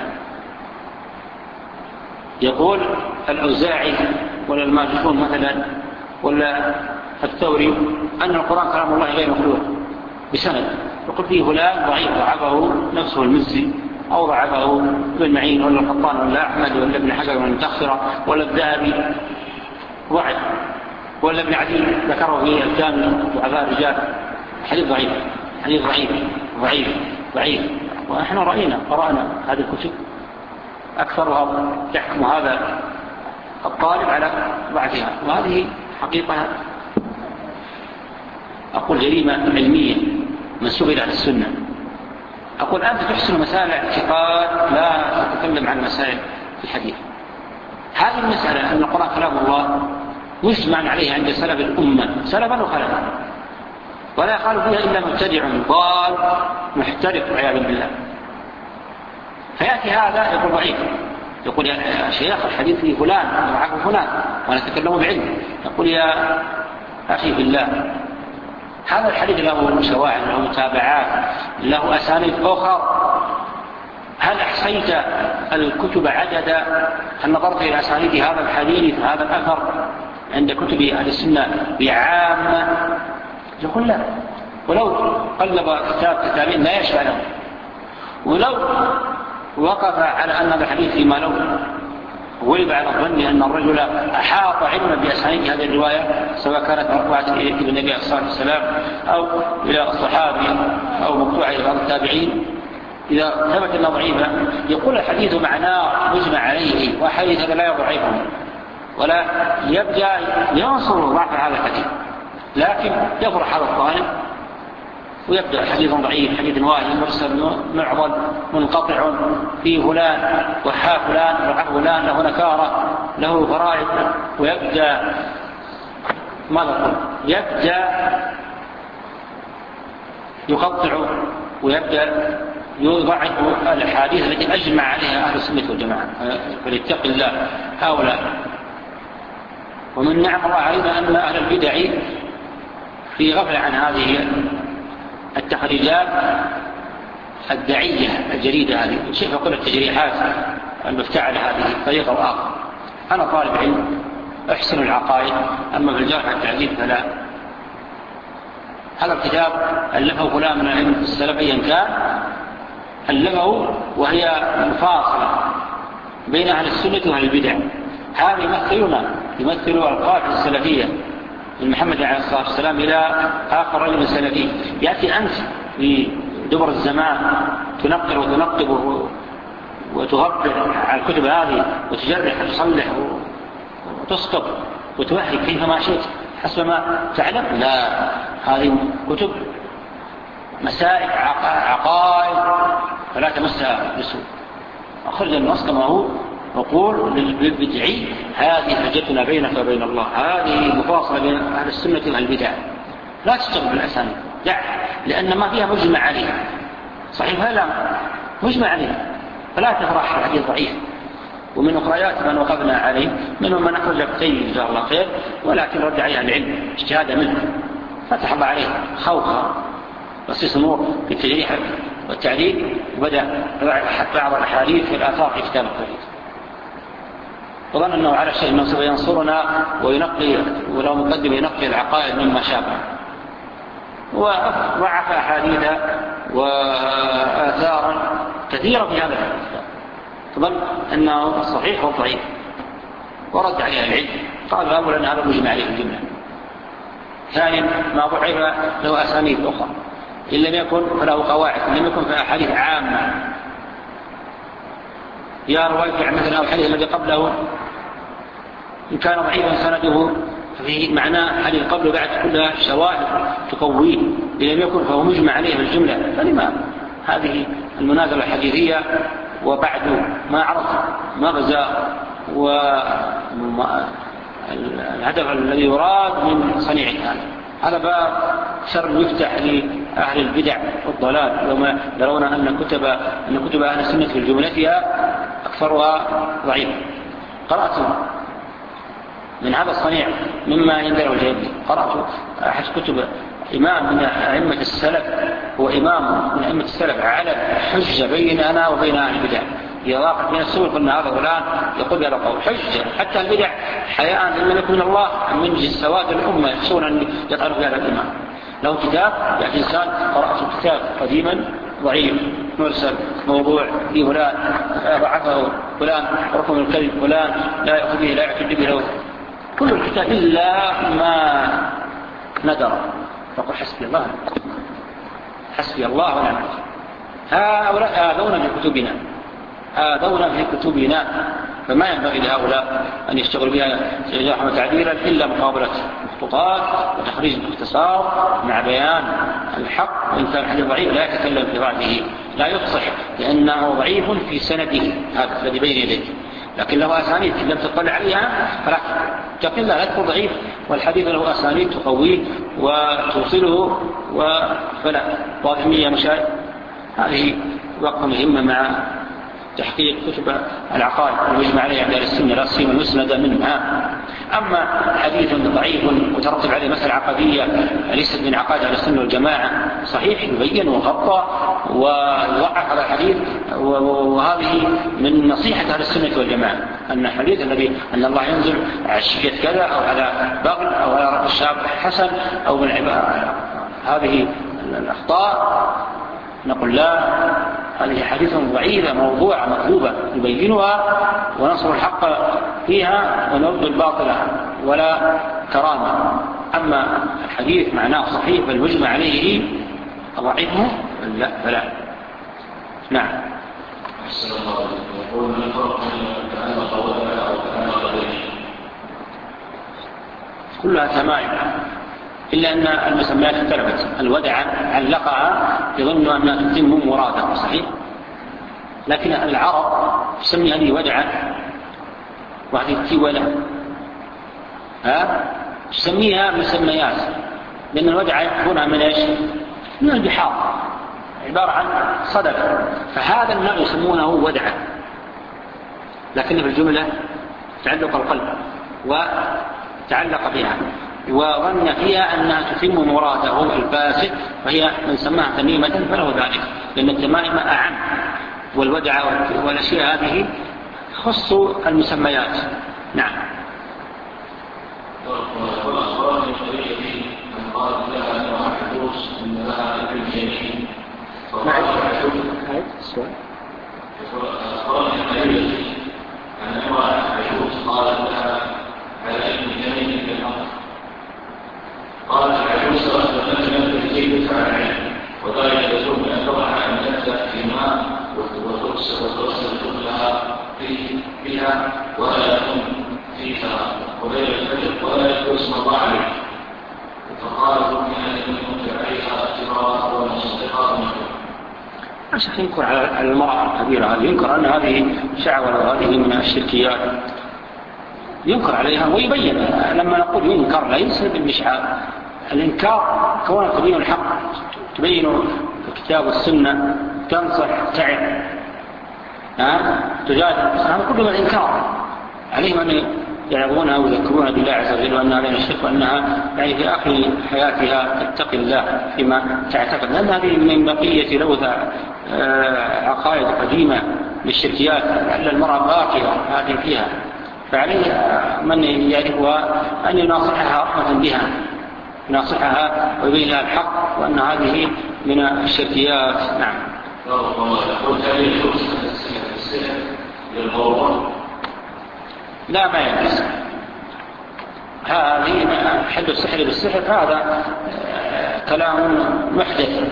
يقول الأوزاعي ولا الماجشون مثلا ولا الثوري أن القرآن كلام الله غير مخلوق بسند، يقول فيه فلان ضعيف ضعفه نفسه المزي أو ضعفه ابن معين ولا القطان ولا أحمد ولا ابن حجر ولا المتأخرة ولا الذهبي ضعف، ولا ابن عدي ذكره في الكامل ضعفاء الرجال، حديث ضعيف، حديث ضعيف ضعيف ضعيف. ونحن رأينا قرأنا هذه الكتب أكثرها تحكم هذا الطالب على ضعفها، وهذه حقيقة أقول جريمة علمية منسوبة إلى السنة. أقول أنت تحسن مسائل الاعتقاد لا تتكلم عن مسائل الحديث. هذه المسألة أن القرآن كلام الله مجمع عليه عند سلف الأمة سلفا وخلفا، ولا يقال فيها إلا مبتدع ضال محترف والعياذ بالله. فيأتي هذا يقول ضعيف، يقول يا شيخ الحديث فيه فلان وعفو فلان وأنا أتكلم بعلم، يقول يا أخي بالله هذا الحديث له شواهد له متابعات له أسانيد أخرى، هل أحصيت الكتب عددا؟ هل نظرت إلى أسانيد هذا الحديث هذا الأثر عند كتب أهل السنة بعامة؟ يقول لا. ولو قلب كتاب كتابين لا يشفع له، ولو وقف على أن هذا الحديث فيما لو غلب على الظن أن الرجل أحاط علما بأسانيد هذه الرواية سواء كانت مرفوعة إلى النبي صلى الله عليه وسلم أو إلى الصحابي أو مقطوعة إلى بعض التابعين. إذا ثبت أنه ضعيفة يقول الحديث معناه مجمع عليه، وحديث هذا لا يضعفه ولا يبدأ ينصر ضعف هذا الحديث، لكن يفرح هذا الطالب ويبدأ حديث ضعيف، حديث واهي مرسل معضل منقطع فيه فلان وحا فلان وحا فلان له نكارة له فرائض، ويبدأ ماذا يقول؟ يبدأ يقطع ويبدأ يضعف الأحاديث التي أجمع عليها أهل السنة والجماعة. فليتق الله هؤلاء. ومن نعم الله علينا أن أهل البدع في غفلة عن هذه التخريجات الدعية الجريدة هذه، شيء يقول التجريحات المفتعلة هذه طريقة وآخر. أنا طالب علم أحسن العقائد، أما في الجرح والتعديل فلا. هذا الكتاب ألفه فلان من العلم السلف أيا كان، ألفه وهي مفاصلة بين أهل السنة وأهل البدع. هذا يمثلنا يمثل القاعدة السلفية من محمد عليه الصلاة والسلام إلى آخر رجل سلفي. يأتي أنت في دبر الزمان تنقر وتنقب وتغفر على الكتب هذه وتجرح وتصلح وتسقط وتوحي كيفما شئت حسب ما تعلم. لا، هذه كتب مسائل عقائد فلا تمسها بسوء. أخرج النص كما هو وقول للبدعي هذه حجتنا بينك وبين الله، هذه مفاصلة بين أهل السنة وأهل البدع، لا تشتغل بالأسانيد دع، لأن ما فيها مجمع عليه. صحيح لا مجمع عليه، فلا تفرح الحديث ضعيف. ومن أخريات من وقفنا عليه منهم من أخرج كتيب إن شاء الله خير، ولكن رد عليه العلم اجتهاد منه فتح الله عليه خوفا بصيص نور في التجريح والتعليل، وبدأ بعض الأحاديث والآثار في كتاب التوحيد، وظن أنه على شيء من سوف ينصرنا وينقي ولو مقدم ينقي العقائد مما شابه، وضعف أحاديث وآثارا كثيرة في هذا الكتاب، فظن أنه الصحيح والضعيف ورد عليها العلم. قال أولا أن هذا مجمع عليه الجملة. ثانيا ما ضعف له أسانيد أخرى، إن لم يكن فله قواعد، إن لم يكن فأحاديث عامة يا رواية عن مثلا الحديث الذي قبله إن كان ضعيفا سنده ففيه معناه حديث قبله بعد كلها شواهد تقويه، إن لم يكن فهو مجمع عليه الجملة. فلما هذه المنازلة الحديثية وبعد ما عرف ما غزا والهدف الذي يراد من صنيع هذا هذا باب شر يفتح لأهل البدع والضلال. لما يرون أن كتب أن كتب أهل السنة في جملتها أكثرها ضعيف. قرأت من هذا الصنيع مما يندر الجيد، قرأت أحد كتب إمام من أئمة السلف، هو إمام من أئمة السلف على حجة بيننا وبين أهل البدع. إذا ضاقت بين السور قلنا هذا فلان يقول بهذا القول حجة، حتى البدع حياء إن لم يكن من الله من جنس سواد الأمة يخشون أن يطعنوا في هذا الإمام. له كتاب يعني إنسان قرأت كتاب قديما ضعيف مرسل موضوع في فلان ضعفه فلان رقم الكذب فلان لا يأخذ به لا يعتد به له كل الكتاب إلا ما ندر، فقل حسبي الله حسبي الله ونعم الوكيل. هؤلاء آذونا في كتبنا آذونا في كتبنا، فما ينبغي لهؤلاء أن يشتغلوا بها جراحا وتعديلا إلا مقابلة مخطوطات وتخريج باختصار مع بيان الحق. وإن كان الحديث ضعيف لا يتكلم في ضعفه، لا يفصح لأنه ضعيف في سنده هذا الذي بين يديك، لكن له أسانيد لم تطلع عليها فلا تقل لا تكون ضعيف، والحديث له أسانيد تقويه وتوصله وفلا واضحية مشاهد. هذه وقفة مهمة مع تحقيق كتب العقائد المجمع عليها عند السنة لا سيما المسند منها. أما حديث ضعيف وترتب عليه مسألة عقدية ليست من عقائد أهل السنة والجماعة صحيح يبين وغطى ويضعف على الحديث، وهذه من نصيحة أهل السنة والجماعة أن الحديث الذي أن الله ينزل عشية كذا أو على بغل أو على رأس الشاب حسن أو من عبارة هذه الأخطاء نقول لا، هذه حديث ضعيفة موضوعة مكذوبة نبينها وننصر الحق فيها ونرد الباطل ولا كرامة. أما الحديث معناه صحيح فالمجمع عليه ضعيفه لا فلا. نعم. يقول من الفرق بين تعلق ولا أو تعلق غيره؟ كلها تمائم إلا أن المسميات اختلفت. الودع علقها يظن أنها تتم مراده صحيح، لكن العرب تسمي هذه ودعة وهذه التولة ها تسميها مسميات، لأن الودعة يأخذونها من إيش؟ من البحار، عبارة عن صدف، فهذا النوع يسمونه ودعة، لكن في الجملة تعلق القلب وتعلق بها وظن فيها أنها تتم مراده الفاسد، فهي من سماها تميمة فله ذلك، لأن التمائم أعم، والودع والأشياء هذه خص المسميات. نعم. وأخبرني طريقتي من قال لها أنها حدوث إن لها كل شيء نعم. هذا السؤال. أخبرني طريقتي أن أنها حدوث قال لها على أن جميل في الأرض. قالت العجوز أن الجيب تعالى وذلك يزول أن تضع أن تبدأ في الماء وترسل كلها فيها ولا يكون فيها قبيل الفجر ولا يكون اسم الله عليه. فقالت أن يكون عليها اعتبارات ومصدقات لا شك ينكر على المرأة الكبيرة هذه، ينكر أن هذه شعوة وهذه من الشركيات، ينكر عليها ويبين. لما نقول ينكر ليس بالمشعار، الإنكار كونه تبين الحق، تبين الكتاب والسنة، تنصح تعب ها تجادل، هذا كله من الإنكار. عليهم أن يعظونها ويذكرونها بالله عز وجل وأنها بين الشرك، وأنها يعني في آخر حياتها تتقي الله فيما تعتقد، لأن هذه من بقية لوثة عقائد قديمة للشركيات، لعل المرأة باقية هذه فيها، فعليه من يعرفها أن يناصحها رحمة بها، يناصحها ويبين لها الحق وأن هذه من الشركيات. نعم. لا ما يجوز هذه حد السحر بالسحر، هذا كلام محدث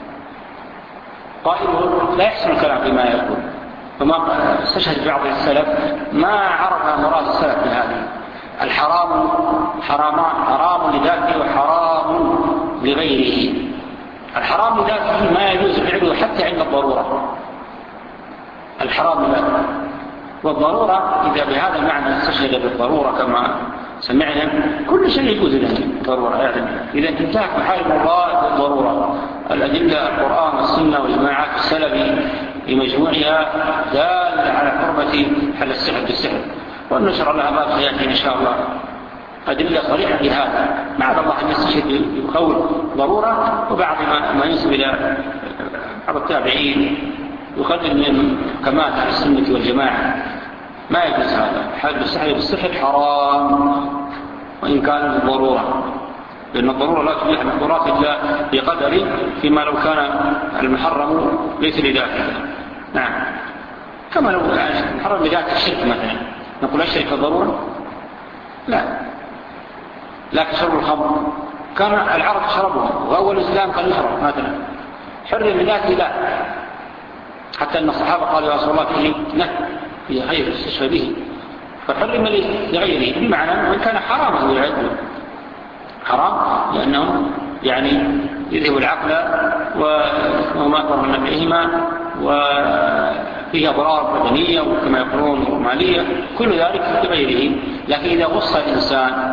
قائله لا يحسن الكلام فيما يقول، وما استشهد بعض السلف ما عرف مراد السلف بهذه. الحرام حرام حرام لذاته وحرام لغيره. الحرام لذاته ما يجوز فعله حتى عند الضرورة، الحرام لذاته، والضرورة إذا بهذا المعنى استشهد بالضرورة كما سمعنا كل شيء يجوز له ضرورة، يعني إذا انتهت محارم الله بالضرورة. الأدلة القرآن والسنة والجماعات السلفي بمجموعها دال على حرمة حل السحر بالسحر، ونشر لها باب سيأتي إن شاء الله أدلة صريحة بهذا. معاذ الله أن يستشهد بقول ضرورة، وبعض ما ينسب إلى بعض التابعين يخرج من كمال أهل السنة والجماعة، ما يجوز هذا. حل السحر بالسحر حرام وإن كان بالضرورة، لأن الضرورة لا تبيح المحظورات إلا بقدر، فيما لو كان المحرم ليس لذاته. نعم. كما لو كان المحرم لذاته الشرك مثلا، نقول الشرك ضرورة؟ لا. لكن شرب الخمر كان العرب شربها، وأول الإسلام كان يشرب مثلا، حرم لذاته لا، حتى أن الصحابة قالوا يا رسول الله فيه نهي في غير استشفى به، فحرم لغيره، بمعنى وإن كان حراما يعد حرام، لأنه يعني يذهب العقل وما أكبر من نفعهما وفيه أضرار بدنية وكما يقولون مالية، كل ذلك لغيره. لكن إذا غص الإنسان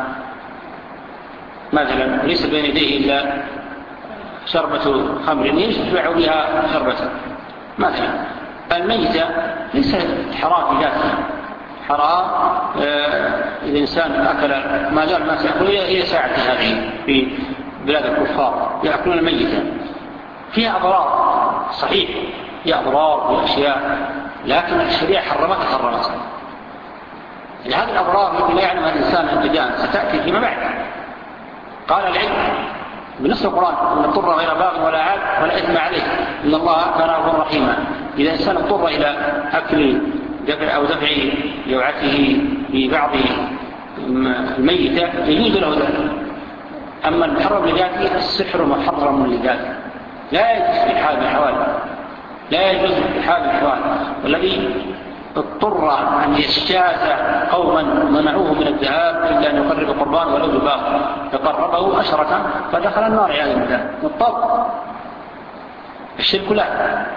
مثلا ليس بين يديه إلا شربة خمر يشبع بها شربة مثلا، الميتة ليس حرام في ذاته، حرام آه إذا الإنسان أكل ما زال ما سيأكل هي ساعة هذه في بلاد الكفار يأكلون الميتة، فيها أضرار صحيح، فيها أضرار وأشياء، لكن الشريعة حرمتها حرمتها. يعني هذه الأضرار التي لا يعلمها الإنسان ابتداء ستأتي فيما بعد. قال العلم بنص القرآن: من اضطر غير باغ ولا عاد ولا إثم عليه إن الله كان غفورا رحيما. إذا إنسان اضطر إلى أكل دفع أو دفع جوعته ببعض الميتة يجوز له ذلك. أما المحرم لذاته السحر محرم لذاته لا يجوز في حال من الأحوال، لا يجوز في حال من الأحوال. والذي اضطر أن يجتاز قوما منعوه من الذهاب إلا أن يقرب قربان ولو بباغ فقربه أشركا فدخل النار عياذا بالله مضطر. الشرك لا.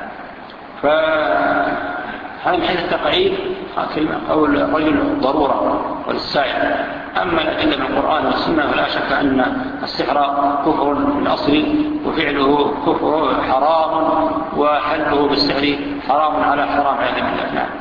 فهذا من حيث التقعيد أو الرجل ضرورة وللسائل. أما الأدلة من القرآن والسنة فلا شك أن السحر كفر الأصل وفعله كفر حرام وحله بالسحر حرام على حرام عياذا بالله. نعم.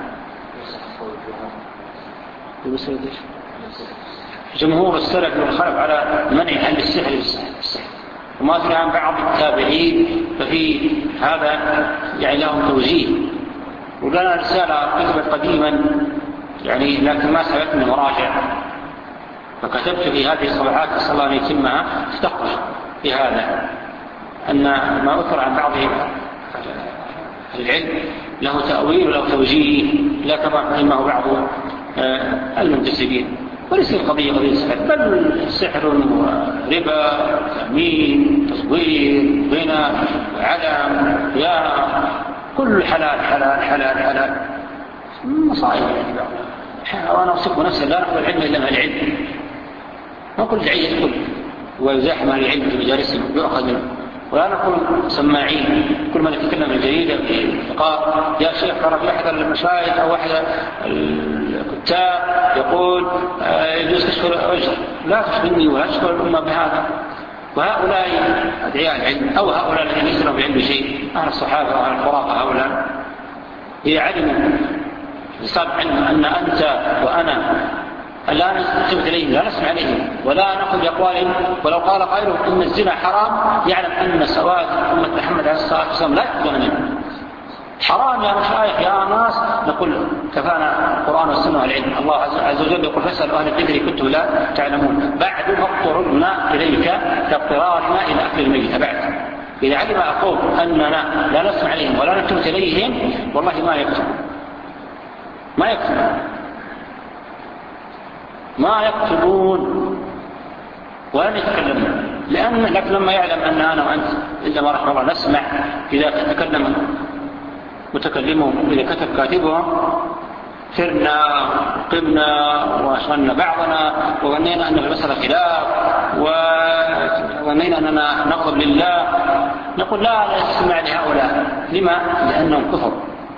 جمهور السلف والخلف على منع حل السحر بالسحر، وما في عن بعض التابعين ففي هذا يعني لهم توجيه. ولنا رسالة كتبت قديما يعني لكن ما سبقني مراجع، فكتبت في هذه الصفحات أسأل الله أن يتمها استخرج في هذا أن ما أثر عن بعض العلم له تأويل وله توجيه لا كما فهمه بعض المنتسبين. وليس القضية قضية السحر، بل سحر وربا تأمين تصوير غنى علم يا كل حلال حلال حلال حلال مصائب يعني. وأنا أوصف نفسي لا نقبل العلم إلا مع العلم، ما كل داعي يدخل ويزاحم على العلم في مجالسهم يؤخذ منه، ولا نكون سماعين. كل من يتكلم الجريدة في الفقار يا شيخ ترى في أحد المشايخ أو أحد الكتاب يقول يجوز كشف الأجر، لا تشغلني ولا تشغل الأمة بهذا. وهؤلاء أدعياء العلم أو هؤلاء الذين يسروا بعلم شيء أهل الصحابة وأهل الخرافة هؤلاء إذا علموا بصدق علم أن أنت وأنا لا نستمت إليهم لا نسمع عليهم ولا نأخذ بأقوالهم، ولو قال قائلهم إن الزنا حرام يعلم أن سواد أمة محمد عليه الصلاة والسلام لا يأخذون منه حرام يا مشايخ يا ناس. نقول كفانا القرآن والسنة والعلم. الله عز وجل يقول فاسألوا أهل الذكر كنتم لا تعلمون. بعد ما اضطررنا إليك كاضطرارنا إلى أكل الميت. بعد إذا علم أقوم أننا لا نسمع عليهم ولا نكتب إليهم والله ما يكتب ما يكتبون ما يكتبون ولا يتكلمون. لأن لكن لما يعلم أن أنا وأنت إذا ما رحمه الله نسمع إذا تكلم متكلمهم إذا كتب كاتبهم سرنا قمنا وأشغلنا بعضنا وظنينا أن المسألة خلاف وظنينا أننا نغضب لله. نقول لا لا تسمع لهؤلاء. لما؟ لأنهم كفر.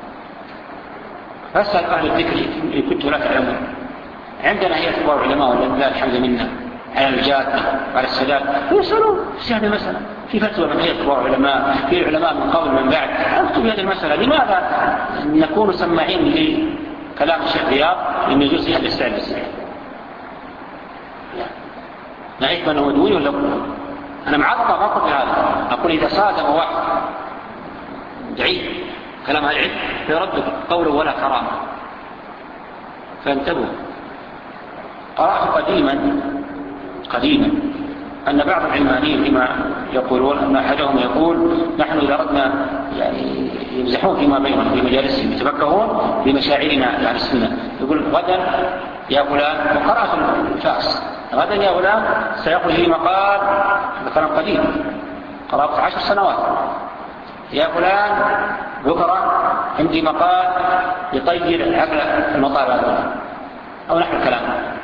فاسأل أهل الذكر إن كنتم لا تعلمون. عندنا هي كبار علماء ولله الحمد منا على الجادة وعلى السداد ويسألون في هذه المسألة. في فتوى من هي كبار علماء في علماء من قبل من بعد أكتب هذه المسألة. لماذا نكون سماعين لكلام الشيخ رياض إن يجوز يحل السعر بالسعر؟ نعيش من هو دوني ولا أنا معرضة ما قلت هذا. أقول إذا صادم واحد ضعيف كلام العلم فيردد قوله ولا كرامة. فانتبهوا. قرأت قديما قديما أن بعض العلمانيين فيما يقولون أن أحدهم يقول نحن إذا أردنا يعني يمزحون فيما بينهم في مجالسهم يتفكرون بمشاعرنا يعني السنة. يقول غدا يا فلان وقرأت الفاس غدا يا فلان سيخرج لي مقال هذا كلام قديم قرأت عشر سنوات يا فلان بكرة عندي مقال يطير عقل المطار أو نحو الكلام.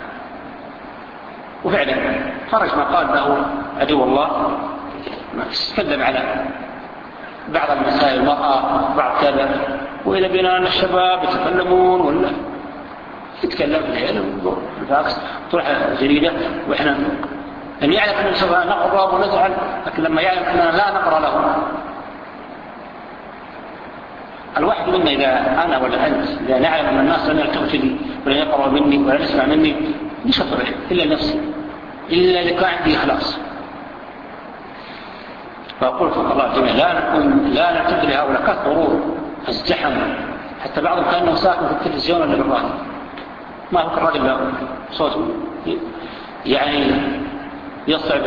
وفعلا خرج مقال له عدو الله تكلم على بعض المسائل المرأة بعض كذا. وإذا بنا أن الشباب يتكلمون ولا يتكلم في العلم بالعكس تروح جريدة وإحنا لم يعلم أن سوف نقرب ونزعل لكن لما يعلم أننا لا نقرأ له. الواحد منا إذا أنا ولا أنت إذا نعلم أن الناس لن يلتفتوا لي ولا يقرأوا مني ولا يسمع مني مش أطبع إلا نفسي إلا إذا كان عندي إخلاص. فأقول فوق الله جميعا لا نكون لا نعتد لهؤلاء كالضرور ازدحم حتى بعضهم كأنه ساكن في التلفزيون ولا بالراديو ما هو كالراديو لا صوت يعني يصعب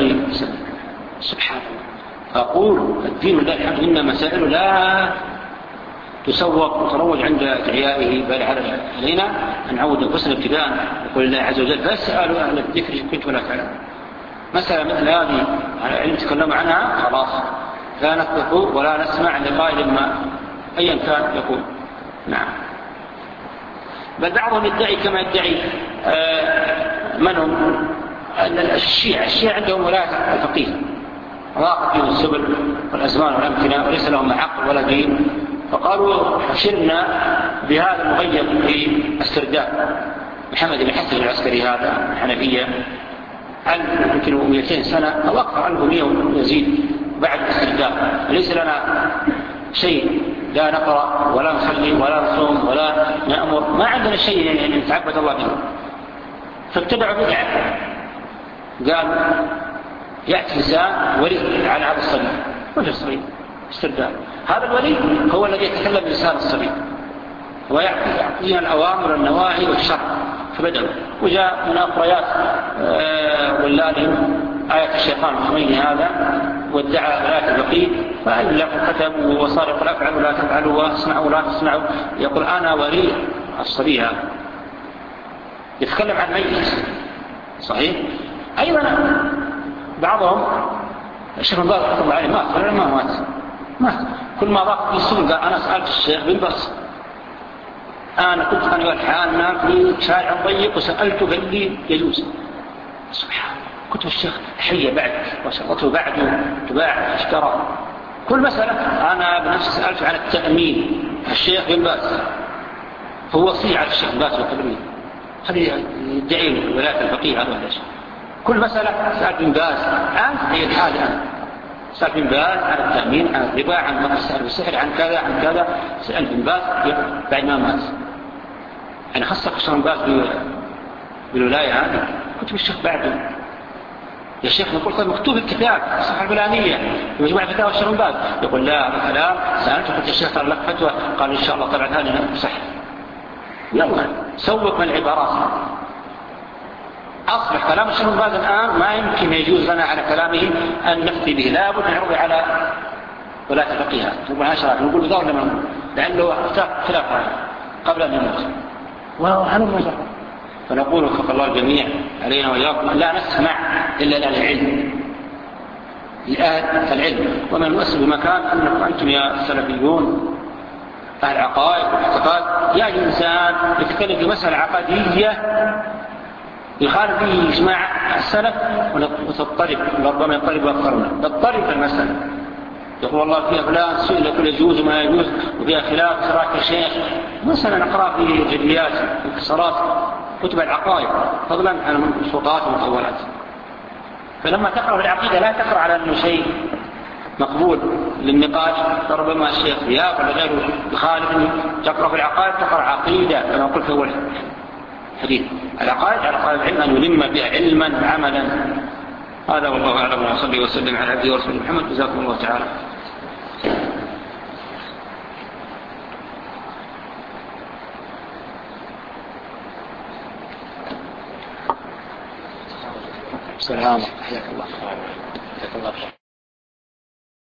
سبحان الله. فأقول الدين لله الحمد لله مسائل لا تسوق وتروج عند أدعيائه، بل علينا أن نعود أنفسنا ابتداء يقول الله عز وجل فاسألوا أهل الذكر إن كنتم لا تعلمون. مسألة مثل هذه على تكلموا عنها خلاص لا نثق ولا نسمع لقائل ما أيا كان يقول. نعم. بل بعضهم يدعي كما يدعي آه من هم الشيعة. الشيعة عندهم ولاية الفقيه، ضاقت فيهم السبل والأزمان والأمكنة وليس لهم عقل ولا دين، فقالوا حشرنا بهذا المغيب في السرداب محمد بن حسن العسكري هذا الحنفية عن يمكن مئتين سنة أو أكثر، عنه مئة ويزيد بعد السرداب. ليس لنا شيء، لا نقرأ ولا نصلي ولا نصوم ولا نأمر، ما عندنا شيء يعني نتعبد الله به. فابتدعوا بدعة، قال يأتي إنسان ولي على هذا الصليب، وجه الصليب استرداد. هذا الولي هو الذي يتكلم بلسان الصليب ويعطينا الأوامر والنواهي والشرع. فبدأوا وجاء من أخريات آه واللالهم آية الشيطان الخميني هذا وادعى ولاية الفقيه، فألف كتب وصار يقول أفعلوا ولا تفعلوا واسمعوا ولا تسمعوا، يقول أنا ولي الصليب هذا، يتكلم عن ميت. صحيح. أيضا بعضهم الشيخ بن باز رحمه الله عليه مات ولا ما مات؟ مات. كل ما ضاق في السوق قال أنا سألت الشيخ بن باز، أنا كنت أنا والحان في شارع ضيق وسألته قال لي يجوز. سبحان الله، كتب الشيخ حية بعد وشرطه بعده تباع اشترى. كل مسألة أنا بنفسي سألته عن التأمين الشيخ بن باز، هو وصي على الشيخ بن باز وكبرين، هذه يدعي له ولاية الفقيه هذا ولا شيء. كل مسألة سأل بن باز عن هي الحال الآن، سأل بن باز عن التأمين، عن الربا، عن مسألة السحر، عن كذا عن كذا. سأل بن باز بعد ما مات. يعني خصك الشيخ بن باز بالولاية هذه، كتب الشيخ بعده. يا شيخ نقول طيب مكتوب الكتاب الصفحة الفلانية في مجموعة فتاوى الشيخ بن باز، يقول لا هذا كلام سألته قلت يا شيخ ترى لك فتوى، قال إن شاء الله طبعا هذه صح. يلا سوق من العبارات. أصبح كلام الشيخ بن باز الآن ما يمكن يجوز لنا على كلامه أن نفتي به، لا بد نعرض على ولاة الفقيه نقول بذور لمن لأنه افتاق خلاف هذا قبل أن يموت وهل المجرد. فنقول وفق الله الجميع علينا وإياكم لا نسمع إلا للعلم، لأهل العلم. ومن نؤسس بمكان أنكم أنتم يا السلفيون أهل عقائد واعتقاد، يعني إنسان يتكلم في مسألة عقدية يخالف فيه إجماع السلف وتضطرب، ربما يضطرب أكثرنا تضطرب في المسألة، يقول والله فيها فلان سئل يقول يجوز وما يجوز وفيها خلاف صراحة الشيخ. مثلا نقرأ في جليات انكسارات كتب العقائد فضلا عن السلطات والمطولات. فلما تقرأ في العقيدة لا تقرأ على أنه شيء مقبول للنقاش، فربما الشيخ فيها ولا غيره يخالف. تقرأ في العقائد تقرأ عقيدة كما قلت في أول حديث، العقائد على قائد العلم أن يلم بها علما وعملا. هذا والله أعلم، وصلي وسلم على عبده ورسوله محمد. جزاكم الله تعالى. السلام. حياك الله. حياك الله.